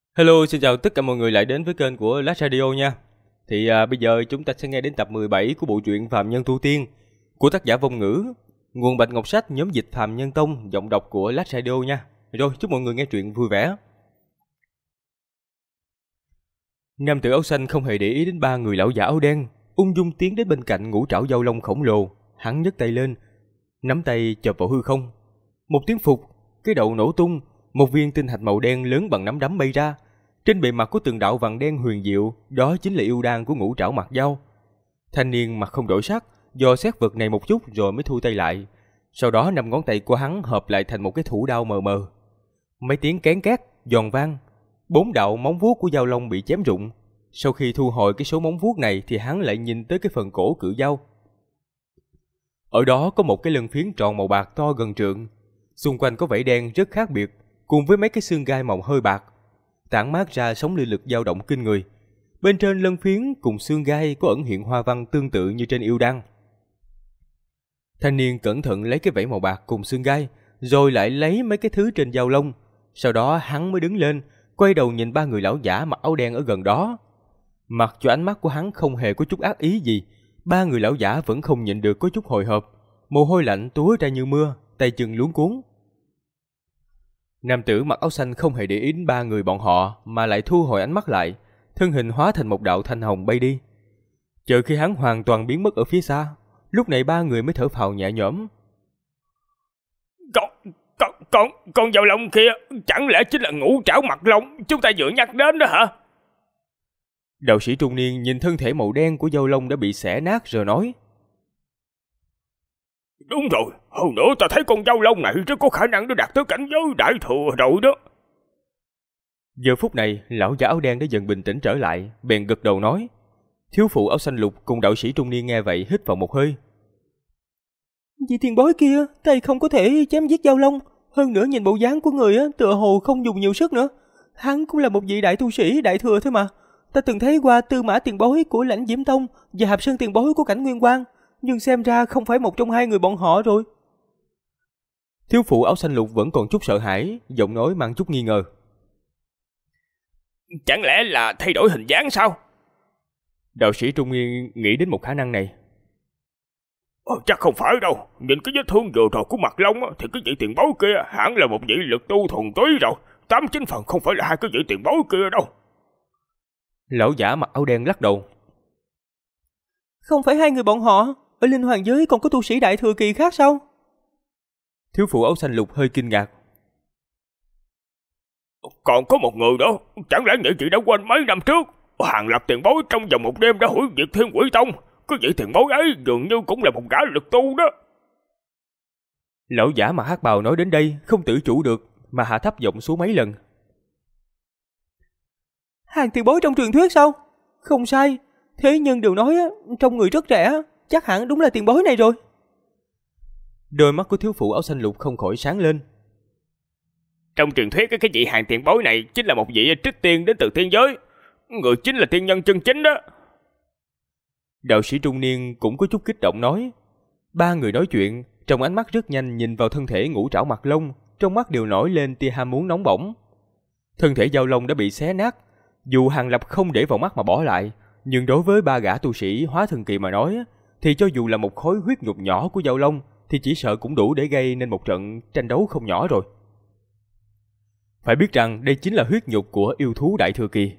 Hello, xin chào tất cả mọi người lại đến với kênh của Last Radio nha. Bây giờ chúng ta sẽ nghe đến tập 17 của bộ truyện Phàm Nhân Tu Tiên của tác giả Vong Ngữ, nguồn Bạch Ngọc Sách, nhóm dịch Phàm Nhân Tông, giọng đọc của Last Radio nha. Rồi, chúc mọi người nghe truyện vui vẻ. Nam tử áo xanh không hề để ý đến ba người lão giả áo đen, ung dung tiến đến bên cạnh ngũ trảo dao long khổng lồ, hắn nhấc tay lên, nắm tay chộp vào hư không. Một tiếng phụt, cái đầu nổ tung, một viên tinh thạch màu đen lớn bằng nắm đấm bay ra. Trên bề mặt có từng đạo vàng đen huyền diệu, đó chính là yêu đan của ngũ trảo mặt dao. Thanh niên mặt không đổi sắc, dò xét vật này một chút rồi mới thu tay lại. Sau đó năm ngón tay của hắn hợp lại thành một cái thủ đao mờ mờ. Mấy tiếng kén két, giòn vang, 4 đạo móng vuốt của dao long bị chém rụng. Sau khi thu hồi cái số móng vuốt này thì hắn lại nhìn tới cái phần cổ cự dao. Ở đó có một cái lân phiến tròn màu bạc to gần trượng. Xung quanh có vảy đen rất khác biệt, cùng với mấy cái xương gai màu hơi bạc, tản mát ra sóng linh lực dao động kinh người. Bên trên lân phiến cùng xương gai có ẩn hiện hoa văn tương tự như trên yêu đan. Thanh niên cẩn thận lấy cái vảy màu bạc cùng xương gai, rồi lại lấy mấy cái thứ trên dao lông. Sau đó hắn mới đứng lên, quay đầu nhìn ba người lão giả mặc áo đen ở gần đó. Mặc cho ánh mắt của hắn không hề có chút ác ý gì, ba người lão giả vẫn không nhịn được có chút hồi hộp, mồ hôi lạnh túa ra như mưa, tay chân luống cuống. Nam tử mặc áo xanh không hề để ý đến ba người bọn họ mà lại thu hồi ánh mắt lại, thân hình hóa thành một đạo thanh hồng bay đi. Chờ khi hắn hoàn toàn biến mất ở phía xa, lúc này ba người mới thở phào nhẹ nhõm. Con dao long kia chẳng lẽ chính là ngũ trảo mặt long chúng ta vừa nhắc đến đó hả? Đạo sĩ trung niên nhìn thân thể màu đen của dao long đã bị xẻ nát rồi nói. Đúng rồi, hơn nữa ta thấy con dao long này rất có khả năng để đạt tới cảnh giới đại thừa rồi đó. Giờ phút này, lão giả áo đen đã dần bình tĩnh trở lại, bèn gật đầu nói. Thiếu phụ áo xanh lục cùng đạo sĩ trung niên nghe vậy hít vào một hơi. Vị tiền bối kia, tay không có thể chém giết dao long, hơn nữa nhìn bộ dáng của người tựa hồ không dùng nhiều sức nữa. Hắn cũng là một vị đại tu sĩ đại thừa thôi mà. Ta từng thấy qua Tư Mã tiền bối của Lãnh Diễm Tông và Hạp Sơn tiền bối của Cảnh Nguyên Quang, nhưng xem ra không phải một trong hai người bọn họ rồi. Thiếu phụ áo xanh lục vẫn còn chút sợ hãi, giọng nói mang chút nghi ngờ. Chẳng lẽ là thay đổi hình dáng sao? Đạo sĩ trung niên nghĩ đến một khả năng này. Chắc không phải đâu, nhìn cái vết thương vừa rồi của mặt long thì cái vị tiền bối kia hẳn là một vị lực tu thuần túy rồi, 89% không phải là hai cái vị tiền bối kia đâu. Lão giả mặc áo đen lắc đầu. Không phải hai người bọn họ, ở Linh Hoàng giới còn có tu sĩ đại thừa kỳ khác sao? Thiếu phụ áo xanh lục hơi kinh ngạc. Còn có một người đó, chẳng lẽ những chị đã quên mấy năm trước Hàng Lập tiền bối trong vòng một đêm đã hủy diệt Thiên Quỷ Tông? Cái vị tiền bối ấy dường như cũng là một gã lực tu đó. Lão giả mặc hắc bào nói đến đây không tự chủ được mà hạ thấp giọng xuống mấy lần. Hàng tiền bối trong truyền thuyết sao? Không sai, thế nhưng đều nói trong người rất rẻ, chắc hẳn đúng là tiền bối này rồi. Đôi mắt của thiếu phụ áo xanh lục không khỏi sáng lên. Trong truyền thuyết cái vị Hàng tiền bối này chính là một vị trích tiên đến từ tiên giới, người chính là tiên nhân chân chính đó. Đạo sĩ trung niên cũng có chút kích động nói. Ba người nói chuyện, trong ánh mắt rất nhanh nhìn vào thân thể ngũ trảo mặt long, trong mắt đều nổi lên tia ham muốn nóng bỏng. Thân thể dao long đã bị xé nát, dù Hàng Lập không để vào mắt mà bỏ lại, nhưng đối với ba gã tu sĩ hóa thần kỳ mà nói, thì cho dù là một khối huyết nhục nhỏ của dao long thì chỉ sợ cũng đủ để gây nên một trận tranh đấu không nhỏ rồi. Phải biết rằng đây chính là huyết nhục của yêu thú đại thừa kỳ.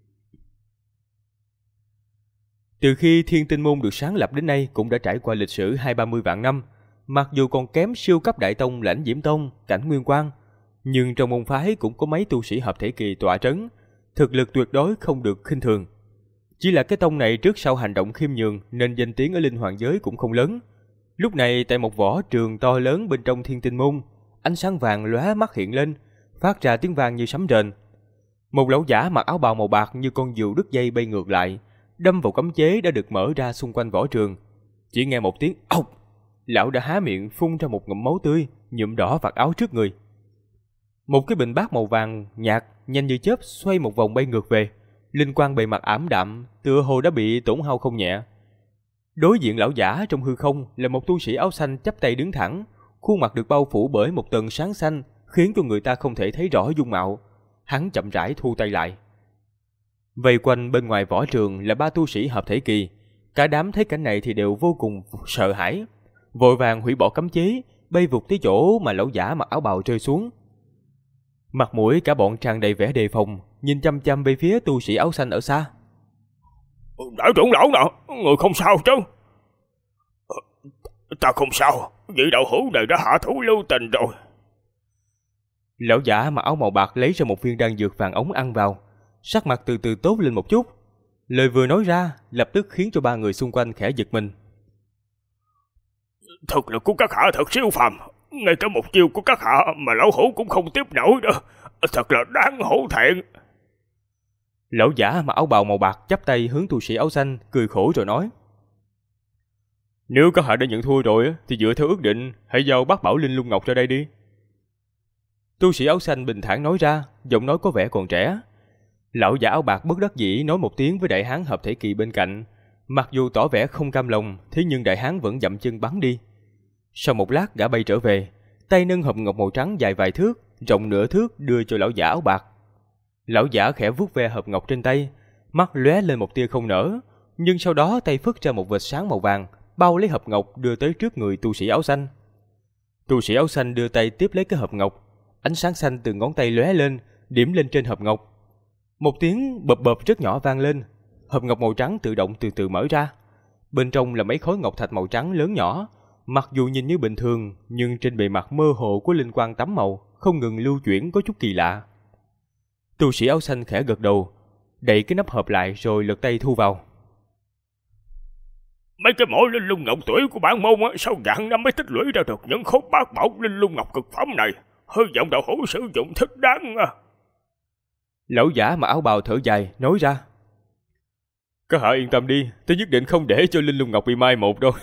Từ khi Thiên Tinh Môn được sáng lập đến nay cũng đã trải qua lịch sử 20-30 vạn năm, mặc dù còn kém siêu cấp đại tông Lãnh Diễm Tông, Cảnh Nguyên Quang, nhưng trong môn phái cũng có mấy tu sĩ hợp thể kỳ tọa trấn, thực lực tuyệt đối không được khinh thường. Chỉ là cái tông này trước sau hành động khiêm nhường nên danh tiếng ở Linh Hoàng giới cũng không lớn. Lúc này tại một võ trường to lớn bên trong Thiên Tinh Môn, ánh sáng vàng lóe mắt hiện lên, phát ra tiếng vang như sấm rền. Một lão giả mặc áo bào màu bạc như con diều đứt dây bay ngược lại, đâm vào cấm chế đã được mở ra xung quanh võ trường. Chỉ nghe một tiếng ộc, lão đã há miệng phun ra một ngụm máu tươi, nhuộm đỏ vạt áo trước người. Một cái bình bát màu vàng nhạt nhanh như chớp xoay một vòng bay ngược về, linh quang bề mặt ảm đạm, tựa hồ đã bị tổn hao không nhẹ. Đối diện lão giả trong hư không là một tu sĩ áo xanh chắp tay đứng thẳng, khuôn mặt được bao phủ bởi một tầng sáng xanh, khiến cho người ta không thể thấy rõ dung mạo. hắn chậm rãi thu tay lại. Vây quanh bên ngoài võ trường là 3 tu sĩ hợp thể kỳ. Cả đám thấy cảnh này thì đều vô cùng sợ hãi, vội vàng hủy bỏ cấm chế, bay vụt tới chỗ mà lão giả mặc áo bào rơi xuống. Mặt mũi cả bọn tràn đầy vẻ đề phòng, nhìn chăm chăm về phía tu sĩ áo xanh ở xa. Đại trưởng lão nè, người không sao chứ? Ta không sao, vị đạo hữu này đã hạ thủ lưu tình rồi. Lão giả mặc áo màu bạc lấy ra một viên đan dược vàng ống ăn vào, sắc mặt từ từ tốt lên một chút. Lời vừa nói ra lập tức khiến cho 3 người xung quanh khẽ giật mình. Thực lực của các hạ thật siêu phàm, ngay cả một chiêu của các hạ mà lão hữu cũng không tiếp nổi nữa, thật là đáng hổ thẹn. Lão giả mặc áo bào màu bạc chắp tay hướng tu sĩ áo xanh, cười khổ rồi nói: Nếu các hạ đã nhận thua rồi thì dựa theo ước định, hãy giao bát bảo linh lung ngọc ra đây đi. Tu sĩ áo xanh bình thản nói ra, giọng nói có vẻ còn trẻ. Lão giả áo bạc bất đắc dĩ nói một tiếng với đại hán hợp thể kỳ bên cạnh, mặc dù tỏ vẻ không cam lòng, thế nhưng đại hán vẫn dậm chân bắn đi. Sau một lát gã bay trở về, tay nâng hộp ngọc màu trắng dài vài thước, rộng nửa thước đưa cho lão giả áo bạc. Lão giả khẽ vuốt ve hộp ngọc trên tay, mắt lóe lên một tia không nở, nhưng sau đó tay phất ra một vệt sáng màu vàng, bao lấy hộp ngọc đưa tới trước người tu sĩ áo xanh. Tu sĩ áo xanh đưa tay tiếp lấy cái hộp ngọc, ánh sáng xanh từ ngón tay lóe lên, điểm lên trên hộp ngọc. Một tiếng bập bập rất nhỏ vang lên, hộp ngọc màu trắng tự động từ từ mở ra. Bên trong là mấy khối ngọc thạch màu trắng lớn nhỏ, mặc dù nhìn như bình thường, nhưng trên bề mặt mơ hồ của linh quang tám màu không ngừng lưu chuyển có chút kỳ lạ. Tu sĩ áo xanh khẽ gật đầu, đậy cái nắp hộp lại rồi lật tay thu vào. Mấy cái mỏ linh lung ngọc tuổi của bản môn sau vạn năm mới tích lũy ra được những khối bát bảo linh lung ngọc cực phẩm này, hy vọng đạo hữu sử dụng thích đáng. Lão giả mà áo bào thở dài nói ra: Các hạ yên tâm đi, tôi nhất định không để cho linh lung ngọc bị mai một đâu.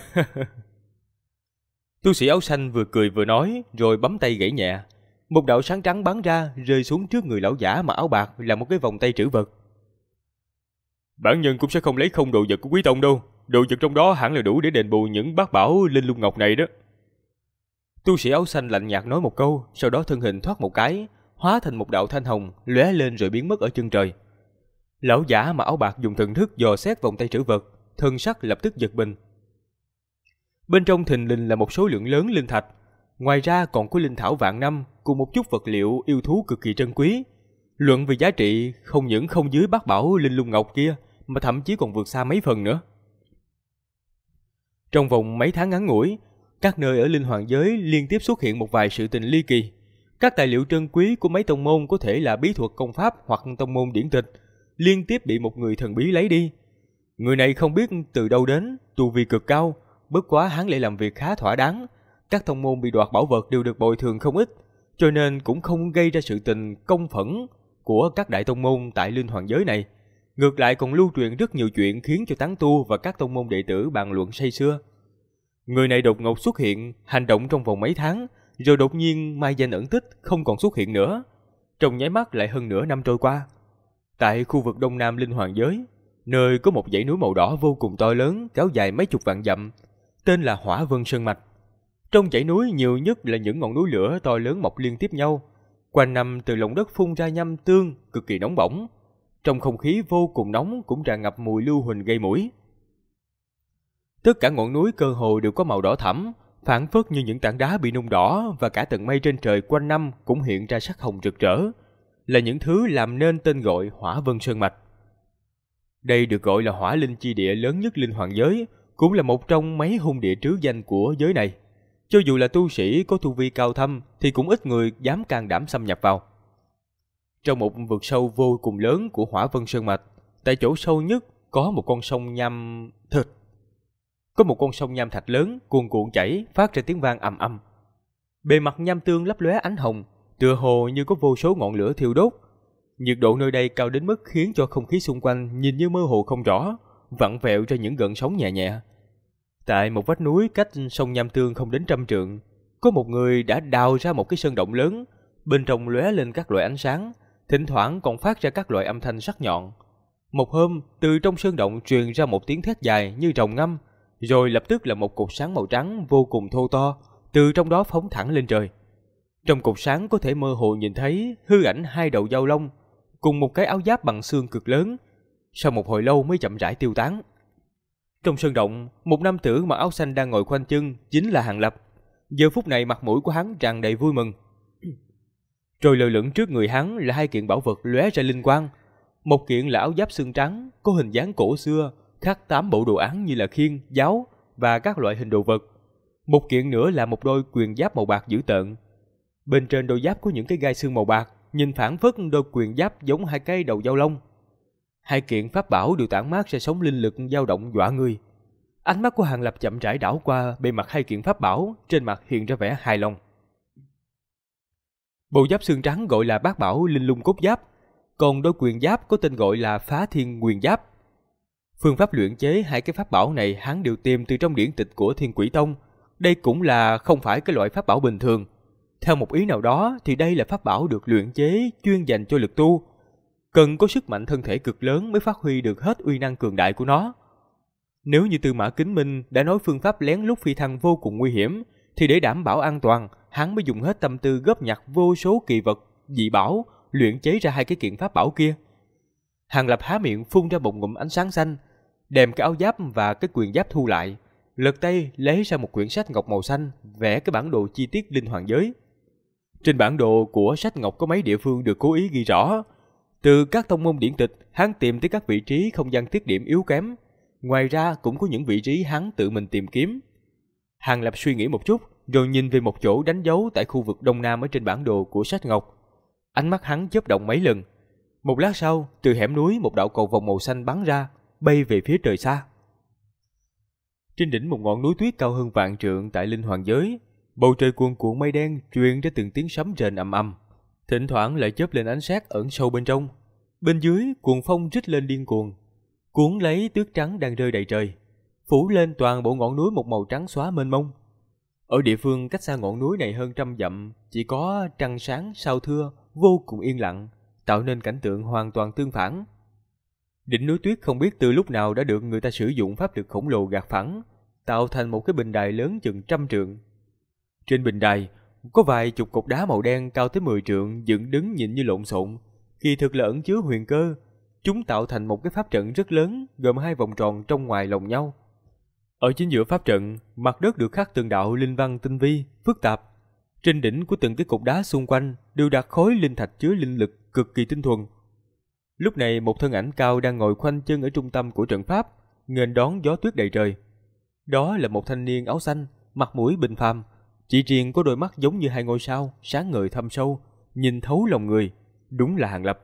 Tu sĩ áo xanh vừa cười vừa nói, rồi bấm tay gãy nhẹ. Một đạo sáng trắng bắn ra, rơi xuống trước người lão giả mà áo bạc là một cái vòng tay trữ vật. Bản nhân cũng sẽ không lấy không đồ vật của quý tông đâu, đồ vật trong đó hẳn là đủ để đền bù những bát bảo linh lung ngọc này đó. Tu sĩ áo xanh lạnh nhạt nói một câu, sau đó thân hình thoát một cái, hóa thành một đạo thanh hồng, lóe lên rồi biến mất ở chân trời. Lão giả mà áo bạc dùng thần thức dò xét vòng tay trữ vật, thân sắc lập tức giật mình. Bên trong thình lình là một số lượng lớn linh thạch, ngoài ra còn có linh thảo vạn năm cùng một chút vật liệu yêu thú cực kỳ trân quý. Luận về giá trị không những không dưới bát bảo linh lung ngọc kia, mà thậm chí còn vượt xa mấy phần nữa. Trong vòng mấy tháng ngắn ngủi, các nơi ở linh hoàng giới liên tiếp xuất hiện một vài sự tình ly kỳ. Các tài liệu trân quý của mấy tông môn có thể là bí thuật công pháp hoặc tông môn điển tịch, liên tiếp bị một người thần bí lấy đi. Người này không biết từ đâu đến, tu vi cực cao, bất quá hắn lại làm việc khá thỏa đáng. Các tông môn bị đoạt bảo vật đều được bồi thường không ít, cho nên cũng không gây ra sự tình công phẫn của các đại tông môn tại linh hoàng giới này. Ngược lại còn lưu truyền rất nhiều chuyện khiến cho tán tu và các tông môn đệ tử bàn luận say sưa. Người này đột ngột xuất hiện, hành động trong vòng mấy tháng, rồi đột nhiên mai danh ẩn tích, không còn xuất hiện nữa. Trong nháy mắt lại hơn nửa năm trôi qua. Tại khu vực đông nam linh hoàng giới, nơi có một dãy núi màu đỏ vô cùng to lớn, kéo dài mấy chục vạn dặm, tên là Hỏa Vân Sơn Mạch. Trong dãy núi nhiều nhất là những ngọn núi lửa to lớn mọc liên tiếp nhau, quanh năm từ lòng đất phun ra nham tương cực kỳ nóng bỏng. Trong không khí vô cùng nóng cũng tràn ngập mùi lưu huỳnh gây mũi. Tất cả ngọn núi cơ hồ đều có màu đỏ thẫm, phảng phất như những tảng đá bị nung đỏ, và cả tầng mây trên trời quanh năm cũng hiện ra sắc hồng rực rỡ, là những thứ làm nên tên gọi Hỏa Vân Sơn Mạch. Đây được gọi là hỏa linh chi địa lớn nhất linh hoàng giới, cũng là một trong mấy hung địa trứ danh của giới này. Cho dù là tu sĩ có tu vi cao thâm thì cũng ít người dám can đảm xâm nhập vào. Trong một vực sâu vô cùng lớn của Hỏa Vân Sơn Mạch, tại chỗ sâu nhất có một con sông nham thịt. Có một con sông nham thạch lớn cuồn cuộn chảy, phát ra tiếng vang ầm ầm. Bề mặt nham tương lấp lóe ánh hồng, tựa hồ như có vô số ngọn lửa thiêu đốt. Nhiệt độ nơi đây cao đến mức khiến cho không khí xung quanh nhìn như mơ hồ không rõ, vặn vẹo ra những gợn sóng nhẹ nhẹ. Tại một vách núi cách sông nham tương không đến 100 trượng, có một người đã đào ra một cái sơn động lớn, bên trong lóe lên các loại ánh sáng, thỉnh thoảng còn phát ra các loại âm thanh sắc nhọn. Một hôm, từ trong sơn động truyền ra một tiếng thét dài như rồng ngâm, rồi lập tức là một cột sáng màu trắng vô cùng thô to, từ trong đó phóng thẳng lên trời. Trong cột sáng có thể mơ hồ nhìn thấy hư ảnh 2 đầu dao long cùng một cái áo giáp bằng xương cực lớn, sau một hồi lâu mới chậm rãi tiêu tán. Trong sơn động, một nam tử mặc áo xanh đang ngồi khoanh chân chính là Hàng Lập. Giờ phút này mặt mũi của hắn tràn đầy vui mừng. Rồi lơ lửng trước người hắn là 2 kiện bảo vật lóe ra linh quang. Một kiện là áo giáp xương trắng có hình dáng cổ xưa, khắc 8 bộ đồ án như là khiên, giáo và các loại hình đồ vật. Một kiện nữa là một đôi quyền giáp màu bạc dữ tợn. Bên trên đôi giáp có những cái gai xương màu bạc, nhìn phảng phất đôi quyền giáp giống 2 cái đầu dao long. 2 kiện pháp bảo đều tản mát ra sóng linh lực dao động dọa người. Ánh mắt của Hàng Lập chậm rãi đảo qua bề mặt 2 kiện pháp bảo, trên mặt hiện ra vẻ hài lòng. Bộ giáp xương trắng gọi là bát bảo linh lung cốt giáp, còn đôi quyền giáp có tên gọi là phá thiên quyền giáp. Phương pháp luyện chế 2 cái pháp bảo này hắn đều tìm từ trong điển tịch của Thiên Quỷ Tông. Đây cũng là không phải cái loại pháp bảo bình thường. Theo một ý nào đó thì đây là pháp bảo được luyện chế chuyên dành cho lực tu, cần có sức mạnh thân thể cực lớn mới phát huy được hết uy năng cường đại của nó. Nếu như Tư Mã Kính Minh đã nói phương pháp lén lút phi thăng vô cùng nguy hiểm, thì để đảm bảo an toàn, hắn mới dùng hết tâm tư góp nhặt vô số kỳ vật, dị bảo, luyện chế ra 2 cái kiện pháp bảo kia. Hàng Lập há miệng phun ra một ngụm ánh sáng xanh, đem cái áo giáp và cái quyền giáp thu lại, lật tay lấy ra một quyển sách ngọc màu xanh, vẽ cái bản đồ chi tiết linh hoàng giới. Trên bản đồ của sách ngọc có mấy địa phương được cố ý ghi rõ. Từ các tông môn điển tịch, hắn tìm tới các vị trí không gian tiết điểm yếu kém. Ngoài ra cũng có những vị trí hắn tự mình tìm kiếm. Hàng Lập suy nghĩ một chút, rồi nhìn về một chỗ đánh dấu tại khu vực đông nam ở trên bản đồ của sách ngọc. Ánh mắt hắn chớp động mấy lần. Một lát sau, từ hẻm núi một đạo cầu vồng màu xanh bắn ra, bay về phía trời xa. Trên đỉnh một ngọn núi tuyết cao hơn vạn trượng tại linh hoàng giới, bầu trời cuồn cuộn mây đen truyền ra từng tiếng sấm rền ầm ầm, thỉnh thoảng lại chớp lên ánh sét ẩn sâu bên trong. Bên dưới, cuồng phong rít lên điên cuồng, cuốn lấy tuyết trắng đang rơi đầy trời, phủ lên toàn bộ ngọn núi một màu trắng xóa mênh mông. Ở địa phương cách xa ngọn núi này hơn 100 dặm, chỉ có trăng sáng sao thưa, vô cùng yên lặng, tạo nên cảnh tượng hoàn toàn tương phản. Đỉnh núi tuyết không biết từ lúc nào đã được người ta sử dụng pháp lực khổng lồ gạt phẳng, tạo thành một cái bình đài lớn chừng 100 trượng. Trên bình đài có vài chục cột đá màu đen cao tới 10 trượng dựng đứng nhìn như lộn xộn, kỳ thực là ẩn chứa huyền cơ. Chúng tạo thành một cái pháp trận rất lớn, gồm 2 vòng tròn trong ngoài lồng nhau. Ở chính giữa pháp trận, mặt đất được khắc từng đạo linh văn tinh vi, phức tạp. Trên đỉnh của từng cái cột đá xung quanh đều đặt khối linh thạch chứa linh lực cực kỳ tinh thuần. Lúc này một thân ảnh cao đang ngồi khoanh chân ở trung tâm của trận pháp, nghênh đón gió tuyết đầy trời. Đó là một thanh niên áo xanh, mặt mũi bình phàm, chỉ riêng có đôi mắt giống như 2 ngôi sao, sáng ngời thâm sâu, nhìn thấu lòng người, đúng là Hàng Lập.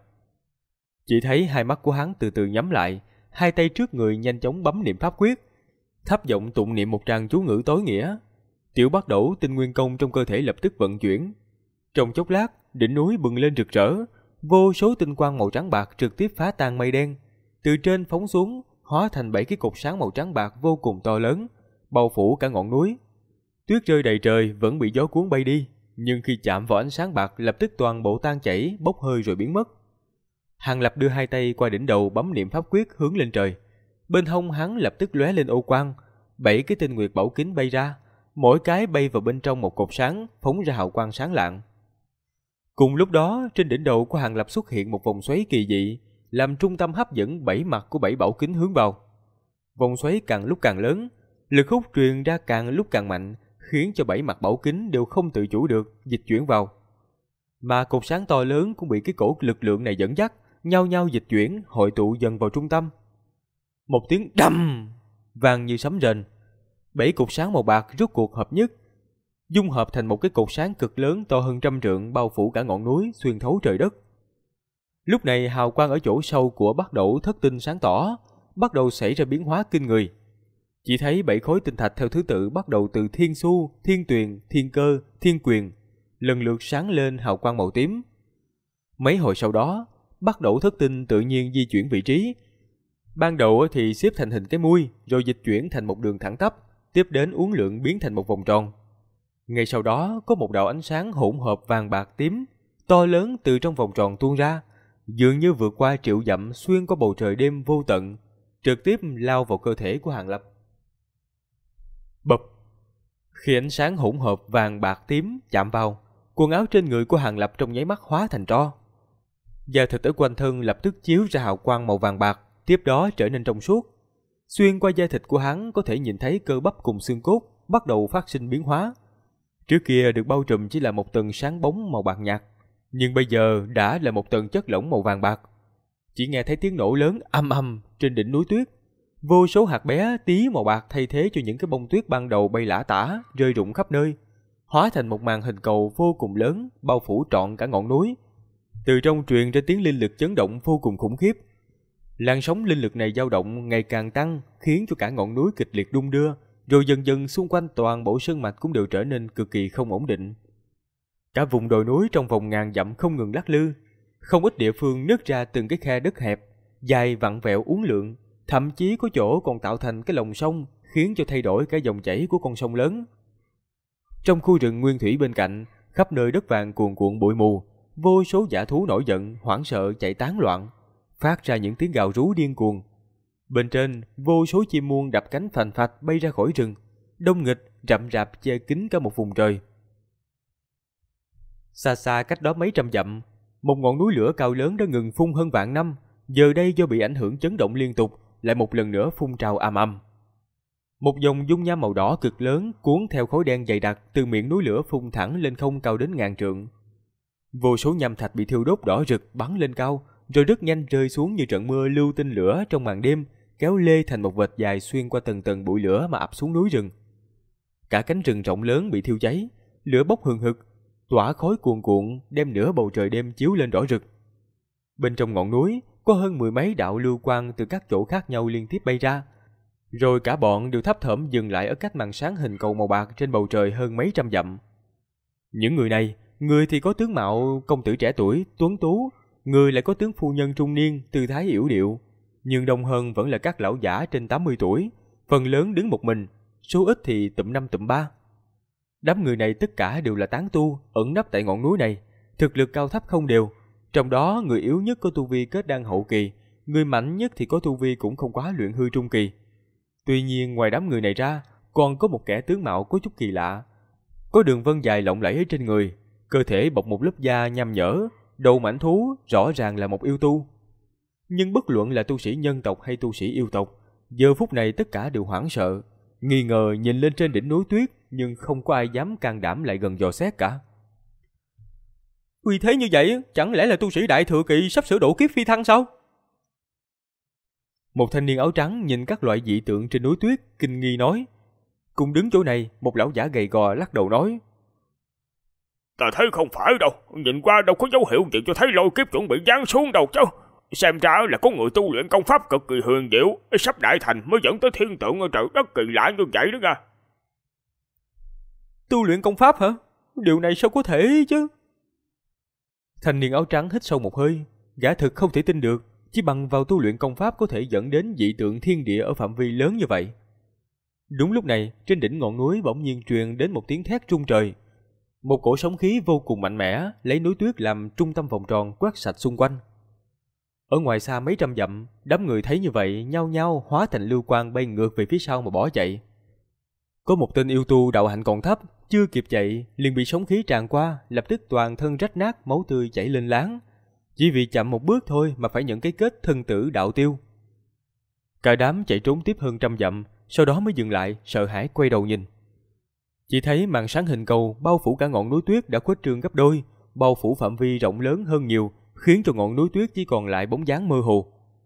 Chỉ thấy 2 mắt của hắn từ từ nhắm lại, 2 tay trước người nhanh chóng bấm niệm pháp quyết, thấp giọng tụng niệm một tràng chú ngữ tối nghĩa. Tiểu Bát Đẩu tinh nguyên công trong cơ thể lập tức vận chuyển. Trong chốc lát, đỉnh núi bừng lên rực rỡ, vô số tinh quang màu trắng bạc trực tiếp phá tan mây đen, từ trên phóng xuống, hóa thành 7 cái cột sáng màu trắng bạc vô cùng to lớn, bao phủ cả ngọn núi. Tuyết rơi đầy trời vẫn bị gió cuốn bay đi, nhưng khi chạm vào ánh sáng bạc lập tức toàn bộ tan chảy, bốc hơi rồi biến mất. Hàng Lập đưa 2 tay qua đỉnh đầu bấm niệm pháp quyết hướng lên trời. Bên hông hắn lập tức lóe lên ô quang, 7 cái tinh nguyệt bảo kính bay ra, mỗi cái bay vào bên trong một cột sáng, phóng ra hào quang sáng lạng. Cùng lúc đó, trên đỉnh đầu của Hàng Lập xuất hiện một vòng xoáy kỳ dị, làm trung tâm hấp dẫn 7 mặt của 7 bảo kính hướng vào. Vòng xoáy càng lúc càng lớn, lực hút truyền ra càng lúc càng mạnh, khiến cho 7 mặt bảo kính đều không tự chủ được dịch chuyển vào. Mà cột sáng to lớn cũng bị cái cổ lực lượng này dẫn dắt, nhau nhau dịch chuyển, hội tụ dần vào trung tâm. Một tiếng đầm vang như sấm rền, 7 cột sáng màu bạc rút cuộc hợp nhất, dung hợp thành một cái cột sáng cực lớn to hơn 100 trượng bao phủ cả ngọn núi, xuyên thấu trời đất. Lúc này hào quang ở chỗ sâu của Bát Đẩu thất tinh sáng tỏ, bắt đầu xảy ra biến hóa kinh người. Chỉ thấy 7 khối tinh thạch theo thứ tự bắt đầu từ Thiên Xu, Thiên Tuyền, Thiên Cơ, Thiên Quyền, lần lượt sáng lên hào quang màu tím. Mấy hồi sau đó, Bát Đẩu thất tinh tự nhiên di chuyển vị trí. Ban đầu thì xếp thành hình cái muôi, rồi dịch chuyển thành một đường thẳng tắp, tiếp đến uốn lượn biến thành một vòng tròn. Ngay sau đó có một đạo ánh sáng hỗn hợp vàng bạc tím, to lớn từ trong vòng tròn tuôn ra, dường như vượt qua triệu dặm xuyên qua bầu trời đêm vô tận, trực tiếp lao vào cơ thể của Hàng Lập. Bập! Khi ánh sáng hỗn hợp vàng bạc tím chạm vào, Quần áo trên người của Hàng Lập trong nháy mắt hóa thành tro. Da thịt ở quanh thân lập tức chiếu ra hào quang màu vàng bạc, tiếp đó trở nên trong suốt. Xuyên qua da thịt của hắn có thể nhìn thấy cơ bắp cùng xương cốt bắt đầu phát sinh biến hóa. Trước kia được bao trùm chỉ là một tầng sáng bóng màu bạc nhạt, nhưng bây giờ đã là một tầng chất lỏng màu vàng bạc. Chỉ nghe thấy tiếng nổ lớn ầm ầm trên đỉnh núi tuyết. Vô số hạt bé tí màu bạc thay thế cho những cái bông tuyết ban đầu bay lả tả, rơi rụng khắp nơi, hóa thành một màn hình cầu vô cùng lớn bao phủ trọn cả ngọn núi. Từ trong truyền ra tiếng linh lực chấn động vô cùng khủng khiếp. Làn sóng linh lực này dao động ngày càng tăng, khiến cho cả ngọn núi kịch liệt đung đưa, rồi dần dần xung quanh toàn bộ sơn mạch cũng đều trở nên cực kỳ không ổn định. Cả vùng đồi núi trong vòng ngàn dặm không ngừng lắc lư, không ít địa phương nứt ra từng cái khe đất hẹp, dài vặn vẹo uốn lượn, thậm chí có chỗ còn tạo thành cái lòng sông, khiến cho thay đổi cả dòng chảy của con sông lớn. Trong khu rừng nguyên thủy bên cạnh, khắp nơi đất vàng cuồn cuộn bụi mù, vô số dã thú nổi giận, hoảng sợ chạy tán loạn, phát ra những tiếng gào rú điên cuồng. Bên trên, vô số chim muông đập cánh phành phạch bay ra khỏi rừng, đông nghịch, rậm rạp che kín cả một vùng trời. Xa xa cách đó mấy trăm dặm, một ngọn núi lửa cao lớn đã ngừng phun hơn vạn năm, giờ đây do bị ảnh hưởng chấn động liên tục, lại một lần nữa phun trào ầm ầm. Một dòng dung nham màu đỏ cực lớn cuốn theo khói đen dày đặc từ miệng núi lửa phun thẳng lên không cao đến ngàn trượng. Vô số nham thạch bị thiêu đốt đỏ rực bắn lên cao, rồi rất nhanh rơi xuống như trận mưa lưu tinh lửa trong màn đêm, kéo lê thành một vệt dài xuyên qua tầng tầng bụi lửa mà ập xuống núi rừng. Cả cánh rừng rộng lớn bị thiêu cháy, lửa bốc hừng hực, tỏa khói cuồn cuộn đem nửa bầu trời đêm chiếu lên đỏ rực. Bên trong ngọn núi có hơn 10 mấy đạo lưu quang từ các chỗ khác nhau liên tiếp bay ra, rồi cả bọn đều thấp thỏm dừng lại ở cách màn sáng hình cầu màu bạc trên bầu trời hơn mấy trăm dặm. Những người này, người thì có tướng mạo công tử trẻ tuổi, tuấn tú, người lại có tướng phu nhân trung niên, tư thái yểu điệu, nhưng đông hơn vẫn là các lão giả trên 80 tuổi, phần lớn đứng một mình, số ít thì tụm năm tụm ba. Đám người này tất cả đều là tán tu, ẩn nấp tại ngọn núi này, thực lực cao thấp không đều, trong đó người yếu nhất có tu vi kết đan hậu kỳ, người mạnh nhất thì có tu vi cũng không quá luyện hư trung kỳ. Tuy nhiên ngoài đám người này ra, còn có một kẻ tướng mạo có chút kỳ lạ, có đường vân dài lộng lẫy ở trên người, cơ thể bọc một lớp da nham nhở, đầu mãnh thú, rõ ràng là một yêu tu. Nhưng bất luận là tu sĩ nhân tộc hay tu sĩ yêu tộc, giờ phút này tất cả đều hoảng sợ, nghi ngờ nhìn lên trên đỉnh núi tuyết, nhưng không có ai dám can đảm lại gần dò xét cả. Uy thế như vậy, chẳng lẽ là tu sĩ đại thừa kỳ sắp sửa độ kiếp phi thăng sao? Một thanh niên áo trắng nhìn các loại dị tượng trên núi tuyết, kinh nghi nói. Cùng đứng chỗ này, một lão giả gầy gò lắc đầu nói. Ta thấy không phải đâu, nhìn qua đâu có dấu hiệu gì cho thấy lôi kiếp chuẩn bị giáng xuống đâu chứ. Xem ra là có người tu luyện công pháp cực kỳ huyền diệu, sắp đại thành mới dẫn tới thiên tượng ở trời đất kỳ lạ như vậy đó nha. Tu luyện công pháp hả? Điều này sao có thể chứ? Thanh niên áo trắng hít sâu một hơi, gã thực không thể tin được, chỉ bằng vào tu luyện công pháp có thể dẫn đến dị tượng thiên địa ở phạm vi lớn như vậy. Đúng lúc này, trên đỉnh ngọn núi bỗng nhiên truyền đến một tiếng thét rung trời. Một cổ sóng khí vô cùng mạnh mẽ lấy núi tuyết làm trung tâm vòng tròn quét sạch xung quanh. Ở ngoài xa mấy trăm dặm, đám người thấy như vậy nhao nhao hóa thành lưu quang bay ngược về phía sau mà bỏ chạy. Có một tên yêu tu đạo hạnh còn thấp, chưa kịp chạy liền bị sóng khí tràn qua, lập tức toàn thân rách nát, máu tươi chảy lên láng. Chỉ vì chậm một bước thôi mà phải nhận cái kết thân tử đạo tiêu. Cả đám chạy trốn tiếp hơn trăm dặm, sau đó mới dừng lại, sợ hãi quay đầu nhìn. Chỉ thấy màn sáng hình cầu bao phủ cả ngọn núi tuyết đã khuếch trương gấp đôi, bao phủ phạm vi rộng lớn hơn nhiều, khiến cho ngọn núi tuyết chỉ còn lại bóng dáng mơ hồ.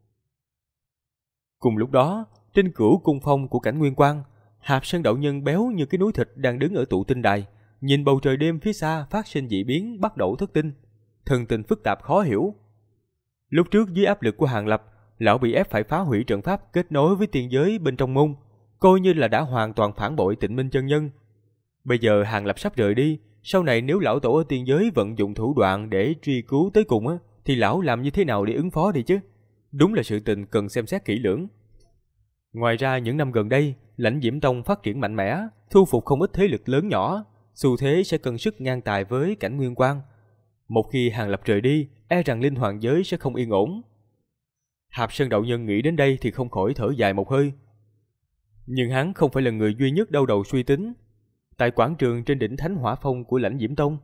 Cùng lúc đó, trên cửu cung phong của cảnh Nguyên Quang, Hạp Sơn đạo nhân béo như cái núi thịt đang đứng ở tụ tinh đài, nhìn bầu trời đêm phía xa phát sinh dị biến, bắt đầu thất tinh, thần tình phức tạp khó hiểu. Lúc trước dưới áp lực của Hàng Lập, lão bị ép phải phá hủy trận pháp kết nối với tiên giới bên trong môn, coi như là đã hoàn toàn phản bội Tịnh Minh chân nhân. Bây giờ Hàng Lập sắp rời đi, sau này nếu lão tổ ở tiên giới vận dụng thủ đoạn để truy cứu tới cùng á, thì lão làm như thế nào để ứng phó đi chứ? Đúng là sự tình cần xem xét kỹ lưỡng. Ngoài ra những năm gần đây, Lãnh Diễm Tông phát triển mạnh mẽ, thu phục không ít thế lực lớn nhỏ, xu thế sẽ cân sức ngang tài với cảnh Nguyên Quang. Một khi Hàng Lập rời đi, e rằng linh hoàng giới sẽ không yên ổn. Hạp Sơn đạo nhân nghĩ đến đây thì không khỏi thở dài một hơi. Nhưng hắn không phải là người duy nhất đau đầu suy tính. Tại quảng trường trên đỉnh Thánh Hỏa Phong của Lãnh Diễm Tông,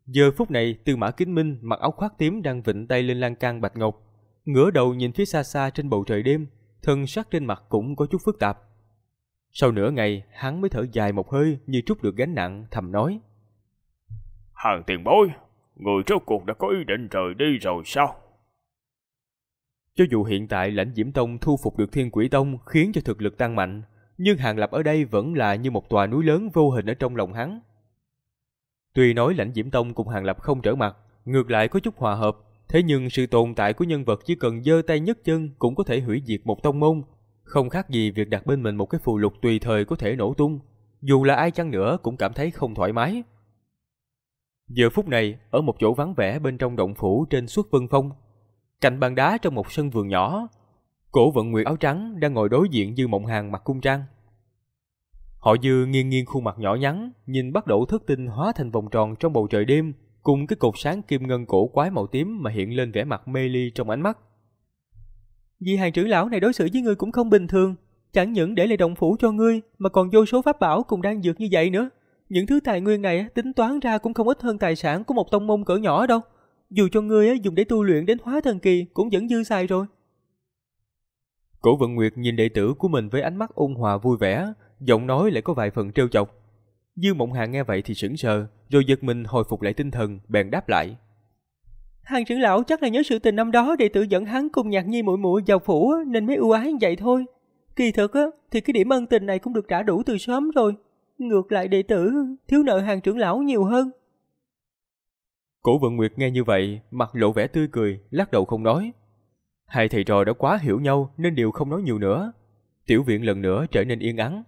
Giờ phút này, Tư Mã Kính Minh mặc áo khoác tím đang vịn tay lên lan can bạch ngọc, ngửa đầu nhìn phía xa xa trên bầu trời đêm, thân sắc trên mặt cũng có chút phức tạp. Sau nửa ngày, hắn mới thở dài một hơi như trút được gánh nặng, thầm nói: Hàng tiền bối, người rốt cuộc đã có ý định rời đi rồi sao? Cho dù hiện tại Lãnh Diễm Tông thu phục được Thiên Quỷ Tông khiến cho thực lực tăng mạnh, nhưng Hàng Lập ở đây vẫn là như một tòa núi lớn vô hình ở trong lòng hắn. Tuy nói Lãnh Diễm Tông cùng Hàng Lập không trở mặt, ngược lại có chút hòa hợp, thế nhưng sự tồn tại của nhân vật chỉ cần giơ tay nhấc chân cũng có thể hủy diệt một tông môn, không khác gì việc đặt bên mình một cái phù lục tùy thời có thể nổ tung, dù là ai chăng nữa cũng cảm thấy không thoải mái. Giờ phút này, ở một chỗ vắng vẻ bên trong động phủ trên Xuất Vân Phong, cạnh bàn đá trong một sân vườn nhỏ, Cổ Vận Nguyệt áo trắng đang ngồi đối diện Dư Mộng Hàn mặc cung trang. Họ Dư nghiêng nghiêng khuôn mặt nhỏ nhắn, nhìn bắt đầu thất tinh hóa thành vòng tròn trong bầu trời đêm, cùng cái cột sáng kim ngân cổ quái màu tím mà hiện lên vẻ mặt mê ly trong ánh mắt. Vị Hàng trưởng lão này đối xử với ngươi cũng không bình thường, chẳng những để lại động phủ cho ngươi mà còn vô số pháp bảo cùng đan dược như vậy nữa. Những thứ tài nguyên này tính toán ra cũng không ít hơn tài sản của một tông môn cỡ nhỏ đâu. Dù cho ngươi dùng để tu luyện đến hóa thần kỳ cũng vẫn dư xài rồi. Cổ Vận Nguyệt nhìn đệ tử của mình với ánh mắt ôn hòa vui vẻ, giọng nói lại có vài phần trêu chọc. Dư Mộng Hàn nghe vậy thì sững sờ, rồi giật mình hồi phục lại tinh thần, bèn đáp lại: Hàng trưởng lão chắc là nhớ sự tình năm đó đệ tử dẫn hắn cùng Nhạc Nhi muội muội vào phủ nên mới ưu ái như vậy thôi. Kỳ thực thì cái điểm ân tình này cũng được trả đủ từ sớm rồi. Ngược lại đệ tử thiếu nợ Hàng trưởng lão nhiều hơn. Cổ Vận Nguyệt nghe như vậy, mặt lộ vẻ tươi cười, lắc đầu không nói. Hai thầy trò đã quá hiểu nhau nên đều không nói nhiều nữa. Tiểu viện lần nữa trở nên yên ắng.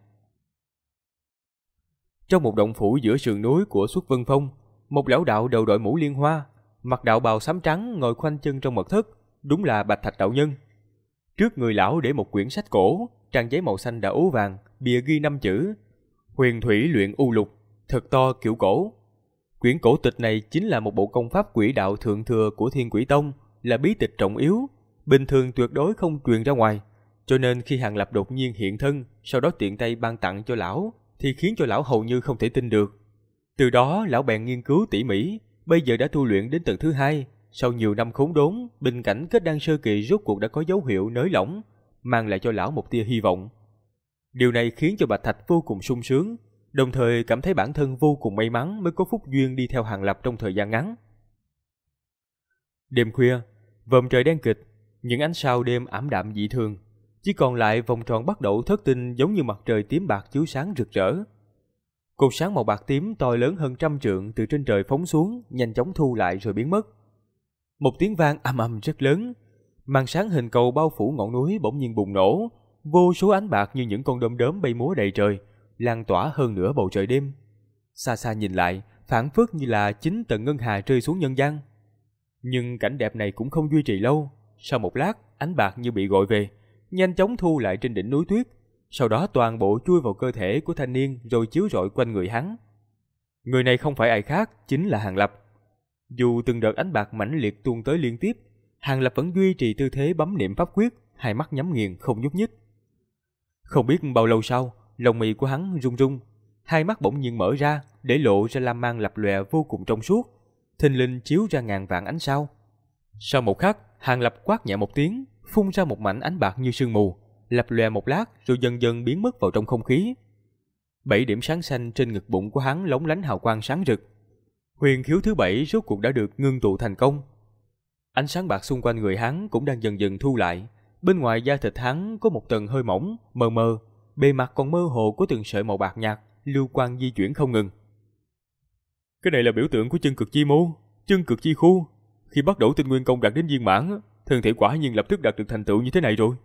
Trong một động phủ giữa sườn núi của Xuất Vân Phong, một lão đạo đầu đội mũ liên hoa, mặc đạo bào xám trắng ngồi khoanh chân trong mật thất, đúng là Bạch Thạch đạo nhân. Trước người lão để một quyển sách cổ, trang giấy màu xanh đã ố vàng, bìa ghi 5 chữ: Huyền Thủy Luyện U Lục, thật to kiểu cổ. Quyển cổ tịch này chính là một bộ công pháp quỷ đạo thượng thừa của Thiên Quỷ Tông, là bí tịch trọng yếu, bình thường tuyệt đối không truyền ra ngoài, cho nên khi Hàng Lập đột nhiên hiện thân, sau đó tiện tay ban tặng cho lão, thì khiến cho lão hầu như không thể tin được. Từ đó lão bèn nghiên cứu tỉ mỉ, bây giờ đã tu luyện đến tầng thứ 2, sau nhiều năm khốn đốn, bình cảnh kết đan sơ kỳ rốt cuộc đã có dấu hiệu nới lỏng, mang lại cho lão một tia hy vọng. Điều này khiến cho Bạch Thạch vô cùng sung sướng, đồng thời cảm thấy bản thân vô cùng may mắn mới có phúc duyên đi theo Hàng Lập trong thời gian ngắn. Đêm khuya, vòm trời đen kịt, những ánh sao đêm ảm đạm dị thường, chỉ còn lại vòng tròn bắt đầu thất tinh giống như mặt trời tím bạc chiếu sáng rực rỡ. Cột sáng màu bạc tím to lớn hơn 100 trượng từ trên trời phóng xuống, nhanh chóng thu lại rồi biến mất. Một tiếng vang ầm ầm rất lớn, màn sáng hình cầu bao phủ ngọn núi bỗng nhiên bùng nổ, vô số ánh bạc như những con đom đóm bay múa đầy trời, lan tỏa hơn nửa bầu trời đêm. Xa xa nhìn lại, phảng phất như là 9 tầng ngân hà rơi xuống nhân gian. Nhưng cảnh đẹp này cũng không duy trì lâu. Sau một lát, ánh bạc như bị gọi về, nhanh chóng thu lại trên đỉnh núi tuyết, sau đó toàn bộ chui vào cơ thể của thanh niên rồi chiếu rọi quanh người hắn. Người này không phải ai khác, chính là Hàng Lập. Dù từng đợt ánh bạc mãnh liệt tuôn tới liên tiếp, Hàng Lập vẫn duy trì tư thế bấm niệm pháp quyết, hai mắt nhắm nghiền không nhúc nhích. Không biết bao lâu sau, lông mi của hắn rung rung, hai mắt bỗng nhiên mở ra, để lộ ra lam mang lập lòe vô cùng trong suốt, thình lình chiếu ra ngàn vạn ánh sao. Sau một khắc, Hàng Lập quát nhẹ một tiếng, phun ra một mảnh ánh bạc như sương mù, lập lòe một lát rồi dần dần biến mất vào trong không khí. 7 điểm sáng xanh trên ngực bụng của hắn lóng lánh hào quang sáng rực. Huyền khiếu thứ 7 rốt cuộc đã được ngưng tụ thành công. Ánh sáng bạc xung quanh người hắn cũng đang dần dần thu lại. Bên ngoài da thịt hắn có một tầng hơi mỏng, mờ mờ, bề mặt còn mơ hồ có từng sợi màu bạc nhạt, lưu quang di chuyển không ngừng. Cái này là biểu tượng của chân cực chi mô, chân cực chi khu. Khi bắt đầu tinh nguyên công đạt đến viên mãn, thân thể quả nhiên lập tức đạt được thành tựu như thế này rồi.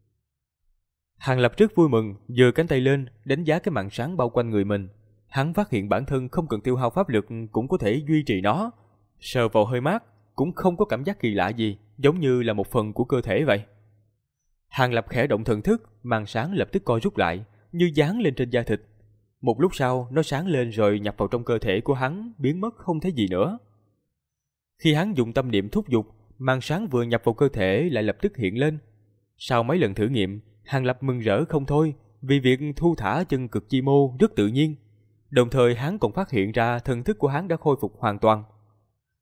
Hàng Lập rất vui mừng, giơ cánh tay lên, đánh giá cái màn sáng bao quanh người mình. Hắn phát hiện bản thân không cần tiêu hao pháp lực cũng có thể duy trì nó. Sờ vào hơi mát, cũng không có cảm giác kỳ lạ gì, giống như là một phần của cơ thể vậy. Hàng Lập khẽ động thần thức, màn sáng lập tức co rút lại, như dán lên trên da thịt. Một lúc sau, nó sáng lên rồi nhập vào trong cơ thể của hắn, biến mất không thấy gì nữa. Khi hắn dùng tâm niệm thúc giục, màn sáng vừa nhập vào cơ thể lại lập tức hiện lên. Sau mấy lần thử nghiệm, Hàng Lập mừng rỡ không thôi, vì việc thu thả chân cực chi mô rất tự nhiên. Đồng thời hắn còn phát hiện ra thần thức của hắn đã khôi phục hoàn toàn.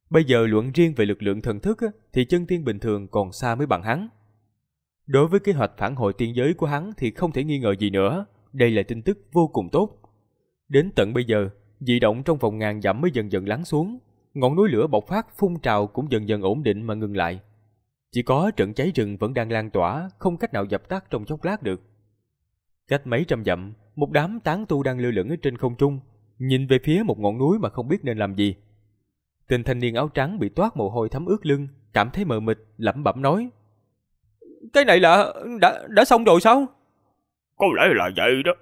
Bây giờ luận riêng về lực lượng thần thức thì chân tiên bình thường còn xa mới bằng hắn. Đối với kế hoạch phản hồi tiên giới của hắn thì không thể nghi ngờ gì nữa, đây là tin tức vô cùng tốt. Đến tận bây giờ, dị động trong vòng ngàn dặm mới dần dần lắng xuống, ngọn núi lửa bộc phát phun trào cũng dần dần ổn định mà ngừng lại. Chỉ có trận cháy rừng vẫn đang lan tỏa, không cách nào dập tắt trong chốc lát được. Cách mấy trăm dặm, một đám tán tu đang lơ lửng ở trên không trung, nhìn về phía một ngọn núi mà không biết nên làm gì. Tên thanh niên áo trắng bị toát mồ hôi thấm ướt lưng, cảm thấy mờ mịt, lẩm bẩm nói: Cái này là đã xong rồi sao? Có lẽ là vậy đó.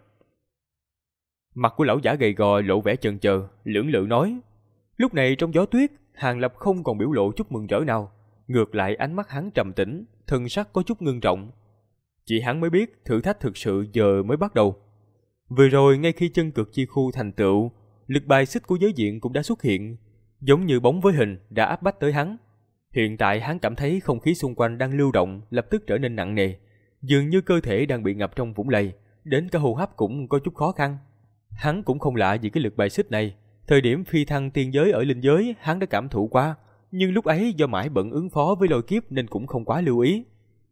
Mặt của lão giả gầy gò lộ vẻ chần chờ, lưỡng lự nói. Lúc này trong gió tuyết, Hàng Lập không còn biểu lộ chút mừng rỡ nào, ngược lại ánh mắt hắn trầm tĩnh, thân sắc có chút ngưng trọng. Chỉ hắn mới biết thử thách thực sự giờ mới bắt đầu. Vừa rồi ngay khi chân cực chi khu thành tựu, lực bài xích của giới diện cũng đã xuất hiện, giống như bóng với hình đã áp bách tới hắn. Hiện tại hắn cảm thấy không khí xung quanh đang lưu động lập tức trở nên nặng nề, dường như cơ thể đang bị ngập trong vũng lầy, đến cả hô hấp cũng có chút khó khăn. Hắn cũng không lạ vì cái lực bài xích này, thời điểm phi thăng tiên giới ở linh giới hắn đã cảm thụ qua, nhưng lúc ấy do mãi bận ứng phó với lôi kiếp nên cũng không quá lưu ý.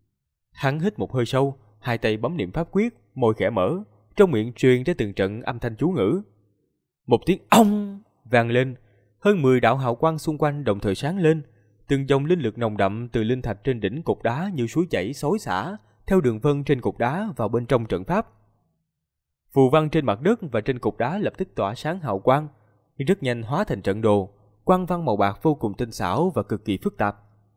Hắn hít một hơi sâu, hai tay bấm niệm pháp quyết, môi khẽ mở, trong miệng truyền ra từng trận âm thanh chú ngữ. Một tiếng ong vang lên, hơn 10 đạo hào quang xung quanh đồng thời sáng lên, từng dòng linh lực nồng đậm từ linh thạch trên đỉnh cột đá như suối chảy xối xả theo đường vân trên cột đá vào bên trong trận pháp. Phù văn trên mặt đất và trên cột đá lập tức tỏa sáng hào quang, rất nhanh hóa thành trận đồ, quang văn màu bạc vô cùng tinh xảo và cực kỳ phức tạp.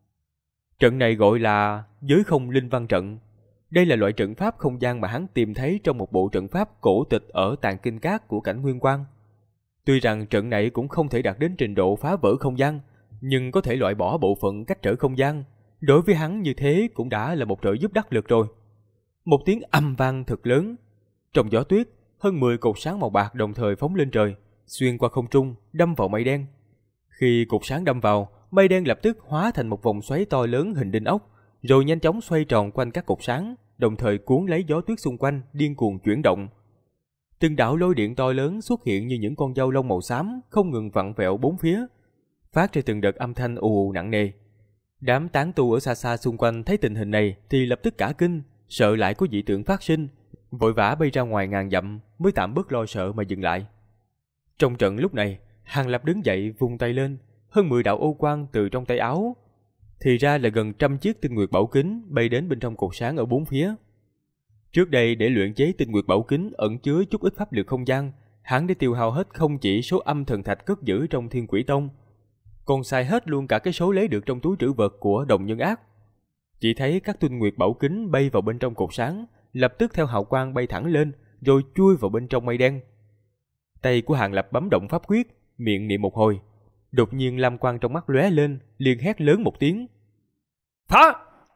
Trận này gọi là giới không linh văn trận. Đây là loại trận pháp không gian mà hắn tìm thấy trong một bộ trận pháp cổ tịch ở tàng kinh cát của cảnh Nguyên Quang. Tuy rằng trận này cũng không thể đạt đến trình độ phá vỡ không gian, nhưng có thể loại bỏ bộ phận cách trở không gian. Đối với hắn như thế cũng đã là một trợ giúp đắc lực rồi. Một tiếng âm vang thật lớn. Trong gió tuyết, hơn 10 cột sáng màu bạc đồng thời phóng lên trời, xuyên qua không trung, đâm vào mây đen. Khi cột sáng đâm vào, mây đen lập tức hóa thành một vòng xoáy to lớn hình đinh ốc, rồi nhanh chóng xoay tròn quanh các cột sáng, đồng thời cuốn lấy gió tuyết xung quanh, điên cuồng chuyển động. Từng đạo lôi điện to lớn xuất hiện như những con dao lông màu xám, không ngừng vặn vẹo bốn phía, phát ra từng đợt âm thanh ù ù nặng nề. Đám tán tu ở xa xa xung quanh thấy tình hình này thì lập tức cả kinh, sợ lại có dị tượng phát sinh, vội vã bay ra ngoài ngàn dặm mới tạm bớt lo sợ mà dừng lại. Trong trận lúc này, Hàng Lập đứng dậy vung tay lên, hơn 10 đạo ô quang từ trong tay áo, thì ra là gần 100 chiếc tinh nguyệt bảo kính bay đến bên trong cột sáng ở bốn phía. Trước đây để luyện chế tinh nguyệt bảo kính ẩn chứa chút ít pháp lực không gian, hắn đã tiêu hao hết không chỉ số âm thần thạch cất giữ trong Thiên Quỷ Tông, còn xài hết luôn cả cái số lấy được trong túi trữ vật của Đồng Nhân Ác. Chỉ thấy các tinh nguyệt bảo kính bay vào bên trong cột sáng, lập tức theo hào quang bay thẳng lên, rồi chui vào bên trong mây đen. Tay của Hàng Lập bấm động pháp quyết, miệng niệm một hồi, đột nhiên lam quang trong mắt lóe lên, liền hét lớn một tiếng: "Phá!"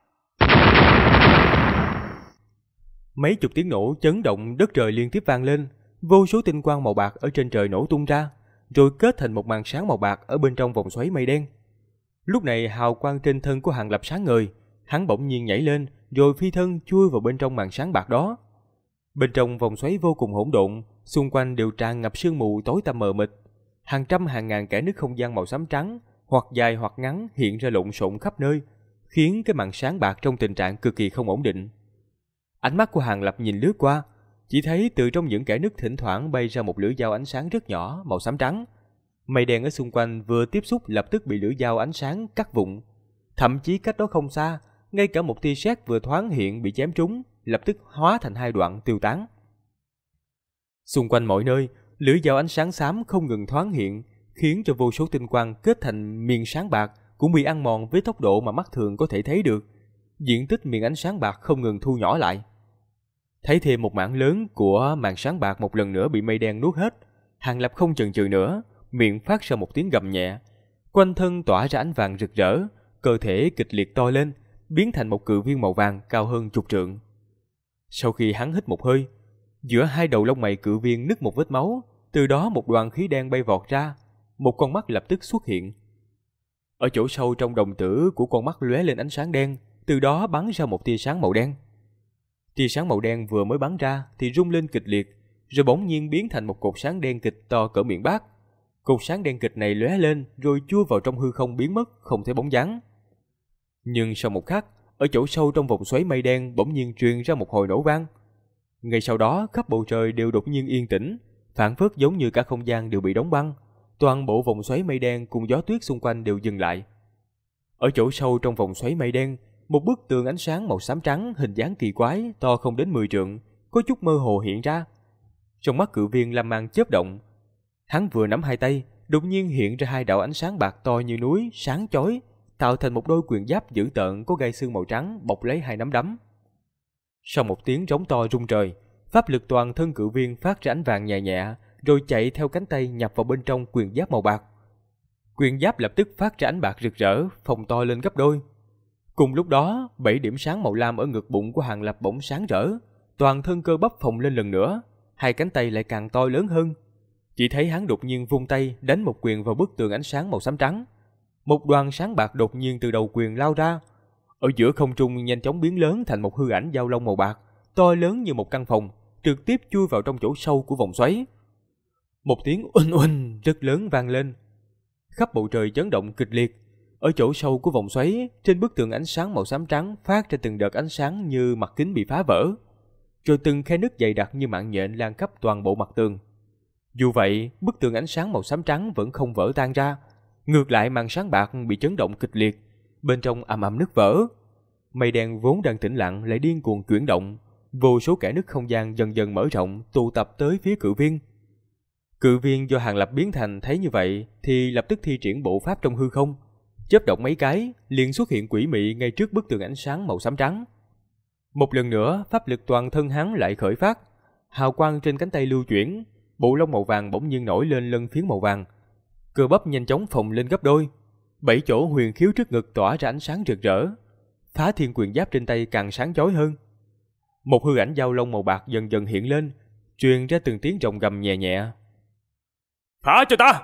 Mấy chục tiếng nổ chấn động đất trời liên tiếp vang lên, vô số tinh quang màu bạc ở trên trời nổ tung ra, rồi kết thành một màn sáng màu bạc ở bên trong vòng xoáy mây đen. Lúc này hào quang trên thân của Hàng Lập sáng ngời, hắn bỗng nhiên nhảy lên, rồi phi thân chui vào bên trong màn sáng bạc đó. Bên trong vòng xoáy vô cùng hỗn độn, xung quanh đều tràn ngập sương mù tối tăm mờ mịt, hàng trăm hàng ngàn kẽ nứt không gian màu xám trắng, hoặc dài hoặc ngắn hiện ra lộn xộn khắp nơi, khiến cái màn sáng bạc trong tình trạng cực kỳ không ổn định. Ánh mắt của Hàng Lập nhìn lướt qua, chỉ thấy từ trong những kẽ nứt thỉnh thoảng bay ra một lưỡi dao ánh sáng rất nhỏ màu xám trắng. Mây đen ở xung quanh vừa tiếp xúc lập tức bị lưỡi dao ánh sáng cắt vụn, thậm chí cách đó không xa, ngay cả một tia sét vừa thoáng hiện bị chém trúng, lập tức hóa thành hai đoạn tiêu tán. Xung quanh mọi nơi, lưỡi dao ánh sáng xám không ngừng thoáng hiện, khiến cho vô số tinh quang kết thành miền sáng bạc cũng bị ăn mòn với tốc độ mà mắt thường có thể thấy được. Diện tích miền ánh sáng bạc không ngừng thu nhỏ lại. Thấy thêm một mảng lớn của màn sáng bạc một lần nữa bị mây đen nuốt hết, Hàng Lập không chần chừ nữa, miệng phát ra một tiếng gầm nhẹ, quanh thân tỏa ra ánh vàng rực rỡ, cơ thể kịch liệt to lên, biến thành một cự viên màu vàng cao hơn chục trượng. Sau khi hắn hít một hơi, giữa hai đầu lông mày cự viên nứt một vết máu, từ đó một đoàn khí đen bay vọt ra, một con mắt lập tức xuất hiện. Ở chỗ sâu trong đồng tử của con mắt lóe lên ánh sáng đen, từ đó bắn ra một tia sáng màu đen. Tia sáng màu đen vừa mới bắn ra thì rung lên kịch liệt, rồi bỗng nhiên biến thành một cột sáng đen kịch to cỡ miệng bát. Cột sáng đen kịt này lóe lên rồi chui vào trong hư không biến mất, không thấy bóng dáng. Nhưng sau một khắc, ở chỗ sâu trong vòng xoáy mây đen bỗng nhiên truyền ra một hồi nổ vang. Ngay sau đó, khắp bầu trời đều đột nhiên yên tĩnh, phảng phất giống như cả không gian đều bị đóng băng. Toàn bộ vòng xoáy mây đen cùng gió tuyết xung quanh đều dừng lại. Ở chỗ sâu trong vòng xoáy mây đen, một bức tường ánh sáng màu xám trắng hình dáng kỳ quái, to không đến 10 trượng, có chút mơ hồ hiện ra. Trong mắt Cự Viên lam mang chớp động. Hắn vừa nắm hai tay, đột nhiên hiện ra hai đạo ánh sáng bạc to như núi, sáng chói, tạo thành một đôi quyền giáp dữ tợn có gai xương màu trắng bọc lấy hai nắm đấm. Sau một tiếng rống to rung trời, pháp lực toàn thân Cự Viên phát ra ánh vàng nhẹ nhẹ, rồi chạy theo cánh tay nhập vào bên trong quyền giáp màu bạc. Quyền giáp lập tức phát ra ánh bạc rực rỡ, phồng to lên gấp đôi. Cùng lúc đó, 7 điểm sáng màu lam ở ngực bụng của Hàng Lập bỗng sáng rỡ, toàn thân cơ bắp phồng lên lần nữa, hai cánh tay lại càng to lớn hơn. Chỉ thấy hắn đột nhiên vung tay đánh một quyền vào bức tường ánh sáng màu xám trắng. Một đoàn sáng bạc đột nhiên từ đầu quyền lao ra, ở giữa không trung nhanh chóng biến lớn thành một hư ảnh dao long màu bạc, to lớn như một căn phòng, trực tiếp chui vào trong chỗ sâu của vòng xoáy. Một tiếng oanh oanh rất lớn vang lên, khắp bầu trời chấn động kịch liệt. Ở chỗ sâu của vòng xoáy, trên bức tường ánh sáng màu xám trắng phát ra từng đợt ánh sáng như mặt kính bị phá vỡ, rồi từng khe nứt dày đặc như mạng nhện lan khắp toàn bộ mặt tường. Dù vậy, bức tường ánh sáng màu xám trắng vẫn không vỡ tan ra, ngược lại màn sáng bạc bị chấn động kịch liệt, bên trong ầm ầm nứt vỡ. Mây đen vốn đang tĩnh lặng lại điên cuồng chuyển động, vô số kẽ nứt không gian dần dần mở rộng, tụ tập tới phía Cự Viên. Cự Viên do Hàng Lập biến thành thấy như vậy thì lập tức thi triển bộ pháp trong hư không, chớp động mấy cái liền xuất hiện quỷ mị ngay trước bức tường ánh sáng màu xám trắng. Một lần nữa, pháp lực toàn thân hắn lại khởi phát, hào quang trên cánh tay lưu chuyển, bộ lông màu vàng bỗng nhiên nổi lên lân phiến màu vàng, cơ bắp nhanh chóng phồng lên gấp đôi, 7 chỗ huyền khiếu trước ngực tỏa ra ánh sáng rực rỡ, Phá Thiên quyền giáp trên tay càng sáng chói hơn. Một hư ảnh dao long màu bạc dần dần hiện lên, truyền ra từng tiếng rồng gầm nhẹ nhẹ. Phá cho ta!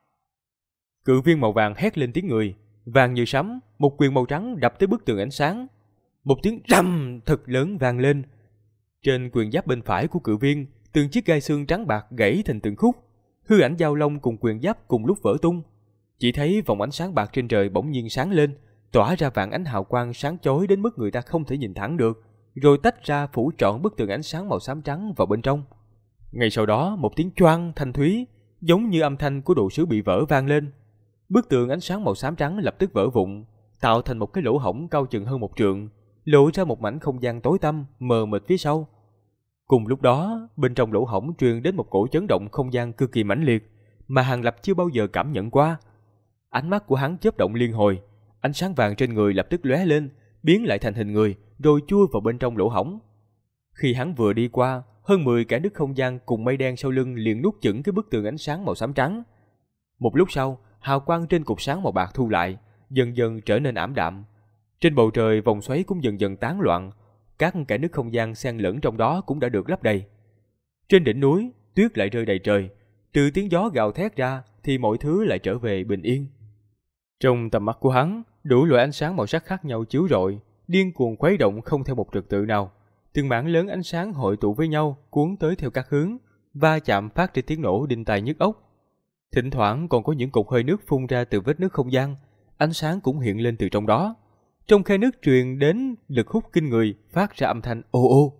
Cự Viên màu vàng hét lên tiếng người, vàng như sấm, một quyền màu trắng đập tới bức tường ánh sáng. Một tiếng rầm thật lớn vang lên. Trên quyền giáp bên phải của Cự Viên, từng chiếc gai xương trắng bạc gãy thành từng khúc. Hư ảnh dao long cùng quyền giáp cùng lúc vỡ tung. Chỉ thấy vòng ánh sáng bạc trên trời bỗng nhiên sáng lên, tỏa ra vạn ánh hào quang sáng chói đến mức người ta không thể nhìn thẳng được, rồi tách ra phủ trọn bức tường ánh sáng màu xám trắng vào bên trong. Ngay sau đó, một tiếng choang thanh thúy, giống như âm thanh của đồ sứ bị vỡ vang lên. Bức tường ánh sáng màu xám trắng lập tức vỡ vụn, tạo thành một cái lỗ hổng cao chừng hơn 1 trượng, lộ ra một mảnh không gian tối tăm mờ mịt phía sau. Cùng lúc đó, bên trong lỗ hổng truyền đến một cổ chấn động không gian cực kỳ mãnh liệt mà Hàng Lập chưa bao giờ cảm nhận qua. Ánh mắt của hắn chớp động liên hồi, ánh sáng vàng trên người lập tức lóe lên, biến lại thành hình người, rồi chui vào bên trong lỗ hổng. Khi hắn vừa đi qua, hơn 10 kẽ nứt không gian cùng mây đen sau lưng liền nuốt chửng cái bức tường ánh sáng màu xám trắng. Một lúc sau, hào quang trên cục sáng màu bạc thu lại, dần dần trở nên ảm đạm. Trên bầu trời vòng xoáy cũng dần dần tán loạn, các kẽ nứt không gian xen lẫn trong đó cũng đã được lấp đầy. Trên đỉnh núi, tuyết lại rơi đầy trời, trừ tiếng gió gào thét ra thì mọi thứ lại trở về bình yên. Trong tầm mắt của hắn, đủ loại ánh sáng màu sắc khác nhau chiếu rọi, điên cuồng khuấy động không theo một trật tự nào. Từng mảng lớn ánh sáng hội tụ với nhau, cuốn tới theo các hướng, va chạm phát ra tiếng nổ đinh tai nhức óc. Thỉnh thoảng còn có những cột hơi nước phun ra từ vết nứt không gian, ánh sáng cũng hiện lên từ trong đó. Trong khe nước truyền đến lực hút kinh người, phát ra âm thanh ô ô.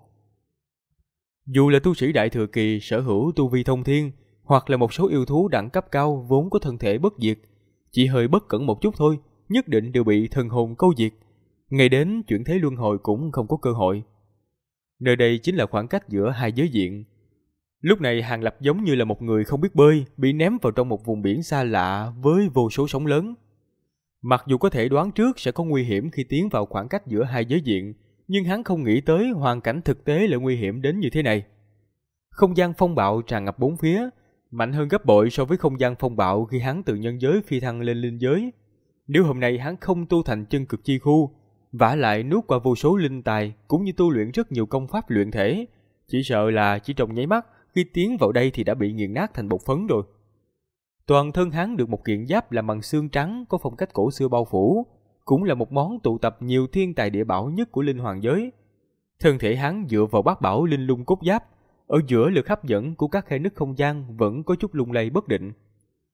Dù là tu sĩ đại thừa kỳ sở hữu tu vi thông thiên, hoặc là một số yêu thú đẳng cấp cao vốn có thân thể bất diệt, chỉ hơi bất cẩn một chút thôi, nhất định đều bị thần hồn câu diệt, ngày đến chuyển thế luân hồi cũng không có cơ hội. Nơi đây chính là khoảng cách giữa hai giới diện. Lúc này Hàng Lập giống như là một người không biết bơi, bị ném vào trong một vùng biển xa lạ với vô số sóng lớn. Mặc dù có thể đoán trước sẽ có nguy hiểm khi tiến vào khoảng cách giữa hai giới diện, nhưng hắn không nghĩ tới hoàn cảnh thực tế lại nguy hiểm đến như thế này. Không gian phong bạo tràn ngập bốn phía, mạnh hơn gấp bội so với không gian phong bạo khi hắn từ nhân giới phi thăng lên linh giới. Nếu hôm nay hắn không tu thành chân cực chi khu, vả lại nuốt qua vô số linh tài cũng như tu luyện rất nhiều công pháp luyện thể, chỉ sợ là chỉ trong nháy mắt khi tiến vào đây thì đã bị nghiền nát thành bột phấn rồi. Toàn thân hắn được một kiện giáp làm bằng xương trắng có phong cách cổ xưa bao phủ, cũng là một món tụ tập nhiều thiên tài địa bảo nhất của linh hoàng giới. Thân thể hắn dựa vào bát bảo linh lung cốt giáp, ở giữa lực hấp dẫn của các khe nứt không gian vẫn có chút lung lay bất định.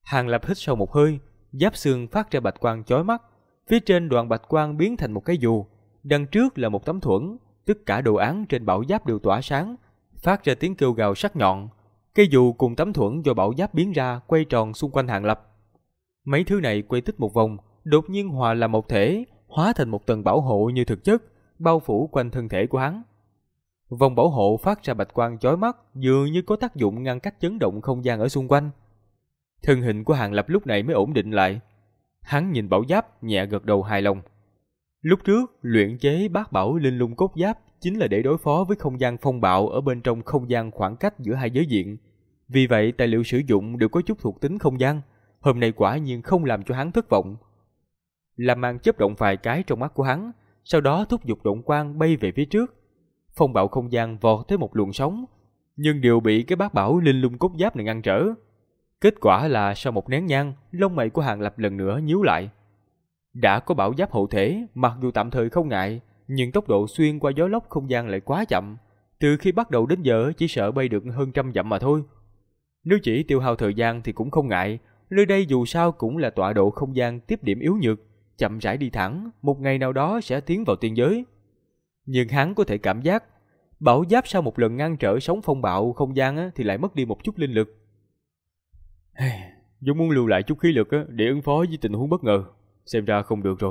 Hàng Lập hít sâu một hơi, giáp xương phát ra bạch quang chói mắt. Phía trên đoạn bạch quang biến thành một cái dù, đằng trước là một tấm thuẫn, tất cả đồ án trên bảo giáp đều tỏa sáng, phát ra tiếng kêu gào sắc nhọn. Cây dù cùng tấm thuẫn do bảo giáp biến ra quay tròn xung quanh Hàng Lập. Mấy thứ này quay tích một vòng, đột nhiên hòa làm một thể, hóa thành một tầng bảo hộ như thực chất, bao phủ quanh thân thể của hắn. Vòng bảo hộ phát ra bạch quang chói mắt, dường như có tác dụng ngăn cách chấn động không gian ở xung quanh. Thân hình của Hàng Lập lúc này mới ổn định lại. Hắn nhìn bảo giáp, nhẹ gật đầu hài lòng. Lúc trước, luyện chế bát bảo linh lung cốt giáp chính là để đối phó với không gian phong bạo ở bên trong không gian khoảng cách giữa hai giới diện. Vì vậy, tài liệu sử dụng đều có chút thuộc tính không gian. Hôm nay quả nhiên không làm cho hắn thất vọng. Làm màn chớp động vài cái trong mắt của hắn, sau đó thúc giục động quang bay về phía trước. Phong bạo không gian vọt tới một luồng sóng, nhưng đều bị cái bát bảo linh lung cốt giáp này ngăn trở. Kết quả là sau một nén nhang, lông mày của Hàng Lập lần nữa nhíu lại. Đã có bảo giáp hộ thể, mặc dù tạm thời không ngại, nhưng tốc độ xuyên qua gió lốc không gian lại quá chậm. Từ khi bắt đầu đến giờ chỉ sợ bay được hơn 100 dặm mà thôi. Nếu chỉ tiêu hao thời gian thì cũng không ngại, nơi đây dù sao cũng là tọa độ không gian tiếp điểm yếu nhược, chậm rãi đi thẳng, một ngày nào đó sẽ tiến vào tiên giới. Nhưng hắn có thể cảm giác, bảo giáp sau một lần ngăn trở sóng phong bạo không gian thì lại mất đi một chút linh lực. Dù muốn lưu lại chút khí lực để ứng phó với tình huống bất ngờ, xem ra không được rồi.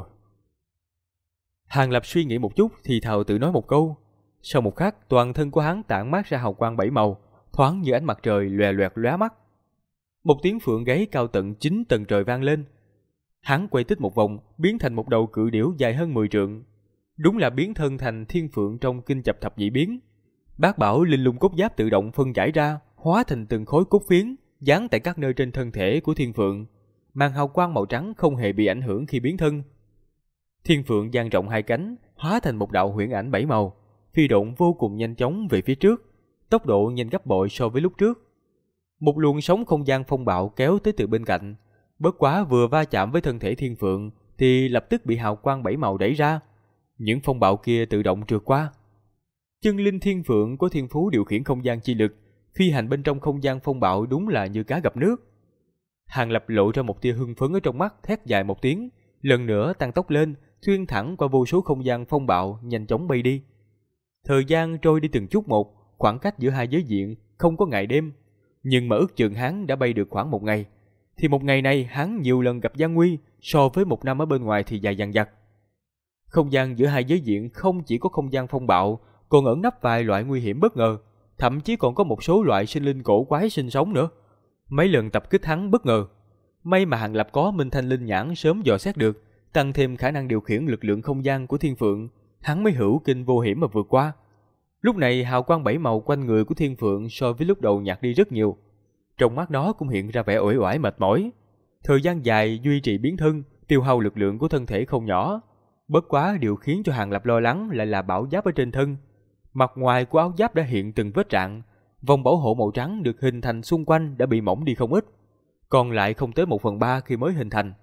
Hàng Lập suy nghĩ một chút thì thào tự nói một câu. Sau một khắc, toàn thân của hắn tản mát ra hào quang 7 màu, thoáng như ánh mặt trời lòe loẹt lóa mắt. Một tiếng phượng gáy cao tận 9 tầng trời vang lên. Hắn quay tích một vòng, biến thành một đầu cự điểu dài hơn 10 trượng. Đúng là biến thân thành thiên phượng trong kinh chập thập nhị biến. Bát bảo linh lung cốt giáp tự động phân giải ra, hóa thành từng khối cốt phiến, dán tại các nơi trên thân thể của thiên phượng. Màn hào quang màu trắng không hề bị ảnh hưởng khi biến thân. Thiên phượng dang rộng hai cánh, hóa thành một đạo huyễn ảnh 7 màu, phi độn vô cùng nhanh chóng về phía trước, tốc độ nhanh gấp bội so với lúc trước. Một luồng sóng không gian phong bạo kéo tới từ bên cạnh, bất quá vừa va chạm với thân thể thiên phượng thì lập tức bị hào quang 7 màu đẩy ra. Những phong bạo kia tự động trượt qua. Chân linh thiên phượng có thiên phú điều khiển không gian chi lực, phi hành bên trong không gian phong bạo đúng là như cá gặp nước. Hàng Lập lộ ra một tia hưng phấn ở trong mắt, thét dài một tiếng, lần nữa tăng tốc lên, xuyên thẳng qua vô số không gian phong bạo, nhanh chóng bay đi. Thời gian trôi đi từng chút một, khoảng cách giữa hai giới diện không có ngày đêm, nhưng mà ước chừng hắn đã bay được khoảng một ngày, thì một ngày này hắn nhiều lần gặp gian nguy, so với một năm ở bên ngoài thì dài dằng dặc. Không gian giữa hai giới diện không chỉ có không gian phong bạo, còn ẩn nấp vài loại nguy hiểm bất ngờ, thậm chí còn có một số loại sinh linh cổ quái sinh sống nữa. Mấy lần tập kích hắn bất ngờ, may mà Hàng Lập có Minh Thanh Linh nhãn sớm dò xét được, tăng thêm khả năng điều khiển lực lượng không gian của thiên phượng, hắn mới hữu kinh vô hiểm mà vượt qua. Lúc này hào quang 7 màu quanh người của thiên phượng so với lúc đầu nhạt đi rất nhiều, trong mắt nó cũng hiện ra vẻ uể oải mệt mỏi. Thời gian dài duy trì biến thân, tiêu hao lực lượng của thân thể không nhỏ. Bất quá điều khiến cho Hàng Lập lo lắng lại là bảo giáp ở trên thân. Mặt ngoài của áo giáp đã hiện từng vết rạn, vòng bảo hộ màu trắng được hình thành xung quanh đã bị mỏng đi không ít, còn lại không tới 1/3 khi mới hình thành.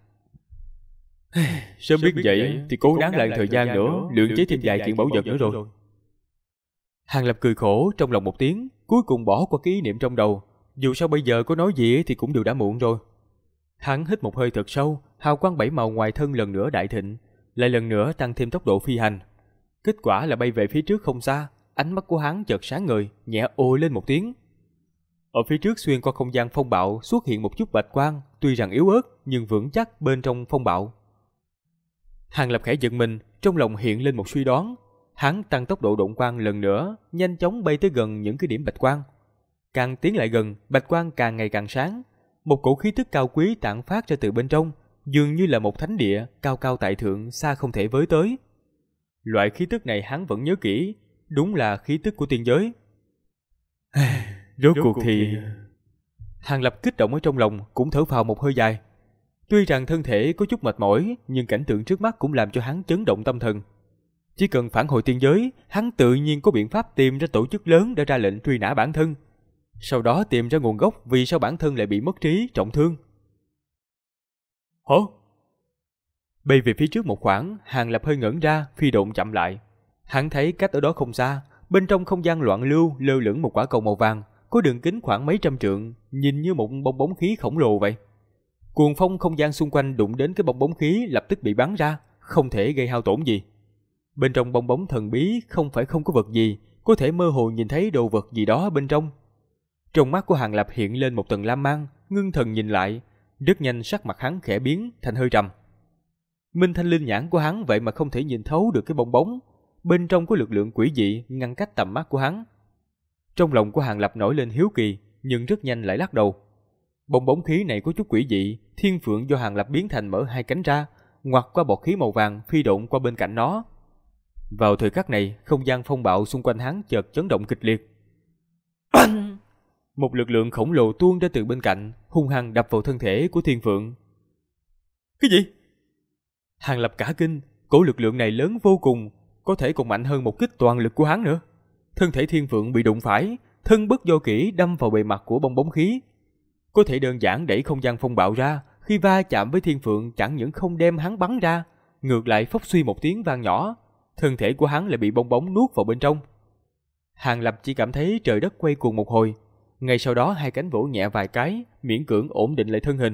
Sớm biết vậy thì cố gắng lại thời gian nữa, luyện chế thêm vài kiện bảo vật nữa rồi. Hàng Lập cười khổ trong lòng một tiếng, cuối cùng bỏ qua cái ý niệm trong đầu. Dù sao bây giờ có nói gì thì cũng đều đã muộn rồi. Hắn hít một hơi thật sâu, hào quang 7 màu ngoài thân lần nữa đại thịnh, lại lần nữa tăng thêm tốc độ phi hành. Kết quả là bay về phía trước không xa, ánh mắt của hắn chợt sáng ngời, nhẹ ồ lên một tiếng. Ở phía trước xuyên qua không gian phong bạo xuất hiện một chút bạch quang, tuy rằng yếu ớt nhưng vững chắc bên trong phong bạo. Hàng Lập khẽ giật mình, trong lòng hiện lên một suy đoán. Hắn tăng tốc độ động quang lần nữa, nhanh chóng bay tới gần những cái điểm bạch quang. Càng tiến lại gần, bạch quang càng ngày càng sáng. Một cổ khí tức cao quý tản phát ra từ bên trong, dường như là một thánh địa cao cao tại thượng, xa không thể với tới. Loại khí tức này hắn vẫn nhớ kỹ, đúng là khí tức của tiên giới. Rốt cuộc thì... Hàng Lập kích động ở trong lòng, cũng thở phào một hơi dài. Tuy rằng thân thể có chút mệt mỏi, nhưng cảnh tượng trước mắt cũng làm cho hắn chấn động tâm thần. Chỉ cần phản hồi tiên giới, hắn tự nhiên có biện pháp tìm ra tổ chức lớn để ra lệnh truy nã bản thân. Sau đó tìm ra nguồn gốc vì sao bản thân lại bị mất trí, trọng thương. Hả? Bay về phía trước một khoảng, Hàng Lập hơi ngẩn ra, phi độn chậm lại. Hắn thấy cách ở đó không xa, bên trong không gian loạn lưu lơ lửng một quả cầu màu vàng, có đường kính khoảng mấy trăm trượng, nhìn như một bong bóng khí khổng lồ vậy. Cuồng phong không gian xung quanh đụng đến cái bong bóng khí lập tức bị bắn ra, không thể gây hao tổn gì. Bên trong bong bóng thần bí không phải không có vật gì, có thể mơ hồ nhìn thấy đồ vật gì đó bên trong. Trong mắt của Hàng Lập hiện lên một tầng lam mang, ngưng thần nhìn lại, rất nhanh sắc mặt hắn khẽ biến thành hơi trầm. Minh Thanh Linh nhãn của hắn vậy mà không thể nhìn thấu được cái bong bóng, bên trong có lực lượng quỷ dị ngăn cách tầm mắt của hắn. Trong lòng của Hàng Lập nổi lên hiếu kỳ, nhưng rất nhanh lại lắc đầu. Bong bóng khí này có chút quỷ dị, thiên phượng do Hàng Lập biến thành mở hai cánh ra, ngoặt qua bọt khí màu vàng phi độn qua bên cạnh nó. Vào thời khắc này, không gian phong bạo xung quanh hắn chợt chấn động kịch liệt. Một lực lượng khổng lồ tuôn ra từ bên cạnh, hung hăng đập vào thân thể của thiên phượng. Cái gì? Hàng Lập cả kinh, cổ lực lượng này lớn vô cùng, có thể còn mạnh hơn một kích toàn lực của hắn nữa. Thân thể thiên phượng bị đụng phải, thân bất do kỹ đâm vào bề mặt của bong bóng khí. Có thể đơn giản đẩy không gian phong bạo ra, khi va chạm với thiên phượng chẳng những không đem hắn bắn ra, ngược lại phốc suy một tiếng vang nhỏ, thân thể của hắn lại bị bong bóng nuốt vào bên trong. Hàng Lập chỉ cảm thấy trời đất quay cuồng một hồi, ngay sau đó hai cánh vỗ nhẹ vài cái, miễn cưỡng ổn định lại thân hình.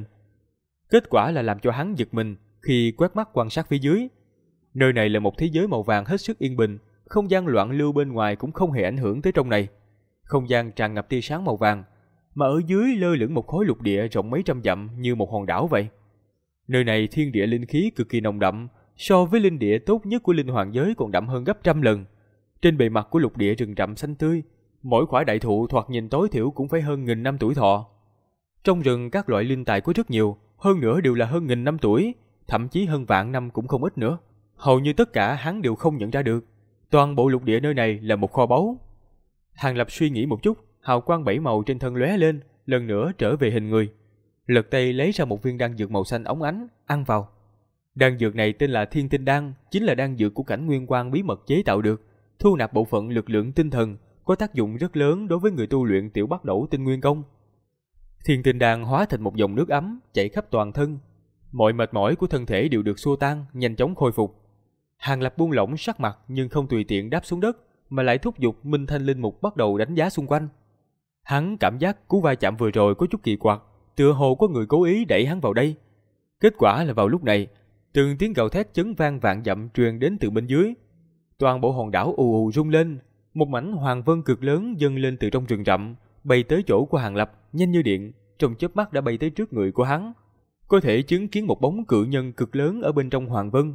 Kết quả là làm cho hắn giật mình khi quét mắt quan sát phía dưới. Nơi này là một thế giới màu vàng hết sức yên bình, không gian loạn lưu bên ngoài cũng không hề ảnh hưởng tới trong này. Không gian tràn ngập tia sáng màu vàng, mà ở dưới lơ lửng một khối lục địa rộng mấy trăm dặm như một hòn đảo vậy. Nơi này thiên địa linh khí cực kỳ nồng đậm, so với linh địa tốt nhất của linh hoàng giới còn đậm hơn gấp trăm lần. Trên bề mặt của lục địa rừng rậm xanh tươi, mỗi quả đại thụ thoạt nhìn tối thiểu cũng phải hơn 1000 năm tuổi thọ. Trong rừng các loại linh tài có rất nhiều, hơn nữa đều là hơn 1000 năm tuổi, thậm chí hơn vạn năm cũng không ít nữa. Hầu như tất cả hắn đều không nhận ra được. Toàn bộ lục địa nơi này là một kho báu. Hàng Lập suy nghĩ một chút, hào quang bảy màu trên thân lóe lên, lần nữa trở về hình người. Lật tay lấy ra một viên đan dược màu xanh óng ánh, ăn vào. Đan dược này tên là Thiên Tinh Đan, chính là đan dược của Cảnh Nguyên Quang bí mật chế tạo được, thu nạp bộ phận lực lượng tinh thần, có tác dụng rất lớn đối với người tu luyện tiểu bắt đẩu tinh nguyên công. Thiên Tinh Đan hóa thành một dòng nước ấm chảy khắp toàn thân, mọi mệt mỏi của thân thể đều được xua tan, nhanh chóng khôi phục. Hàng Lập buông lỏng sắc mặt nhưng không tùy tiện đáp xuống đất, mà lại thúc giục Minh Thanh Linh Mục bắt đầu đánh giá xung quanh. Hắn cảm giác cú va chạm vừa rồi có chút kỳ quặc, tựa hồ có người cố ý đẩy hắn vào đây. Kết quả là vào lúc này, từng tiếng gào thét chấn vang vạn dặm truyền đến từ bên dưới. Toàn bộ hòn đảo ù ù rung lên, một mảnh hoàng vân cực lớn dâng lên từ trong rừng rậm, bay tới chỗ của Hàng Lập, nhanh như điện, trong chớp mắt đã bay tới trước người của hắn. Có thể chứng kiến một bóng cự nhân cực lớn ở bên trong hoàng vân.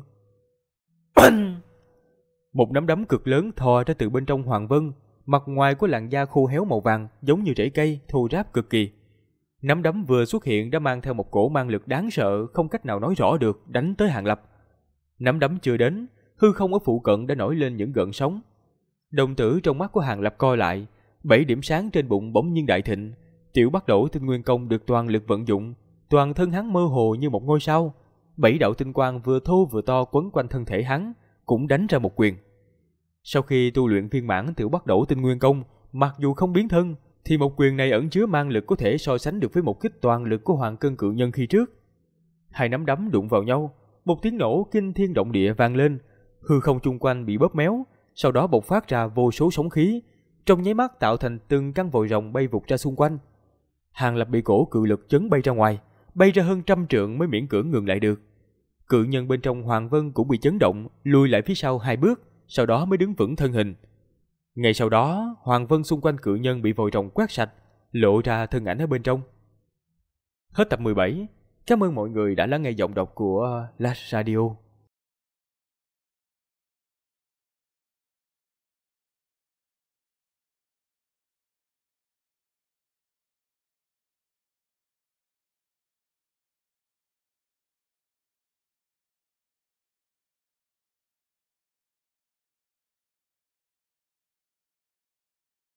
Một nắm đấm cực lớn thò ra từ bên trong hoàng vân, mặt ngoài của làn da khô héo màu vàng giống như rễ cây, thô ráp cực kỳ. Nắm đấm vừa xuất hiện đã mang theo một cổ mang lực đáng sợ không cách nào nói rõ được, đánh tới Hàng Lập. Nắm đấm chưa đến, hư không ở phụ cận đã nổi lên những gợn sóng. Đồng tử trong mắt của Hàng Lập co lại, 7 điểm sáng trên bụng bỗng nhiên đại thịnh, tiểu bắt đẩu tinh nguyên công được toàn lực vận dụng, toàn thân hắn mơ hồ như một ngôi sao. 7 đạo tinh quang vừa thô vừa to quấn quanh thân thể hắn, cũng đánh ra một quyền. Sau khi tu luyện viên mãn tiểu bắt đẩu tinh nguyên công, mặc dù không biến thân, thì một quyền này ẩn chứa mang lực có thể so sánh được với một kích toàn lực của Hoàng Cân Cự Nhân khi trước. Hai nắm đấm đụng vào nhau, một tiếng nổ kinh thiên động địa vang lên, hư không chung quanh bị bóp méo, sau đó bộc phát ra vô số sóng khí, trong nháy mắt tạo thành từng căn vòi rồng bay vụt ra xung quanh. Hàng Lập bị cổ cự lực chấn bay ra ngoài, bay ra hơn 100 trượng mới miễn cưỡng ngừng lại được. Cự nhân bên trong Hoàng Vân cũng bị chấn động, lùi lại phía sau 2 bước, sau đó mới đứng vững thân hình. Ngay sau đó, Hoàng Vân xung quanh cự nhân bị vòi rồng quét sạch, lộ ra thân ảnh ở bên trong. Hết tập 17. Cảm ơn mọi người đã lắng nghe giọng đọc của Last Radio.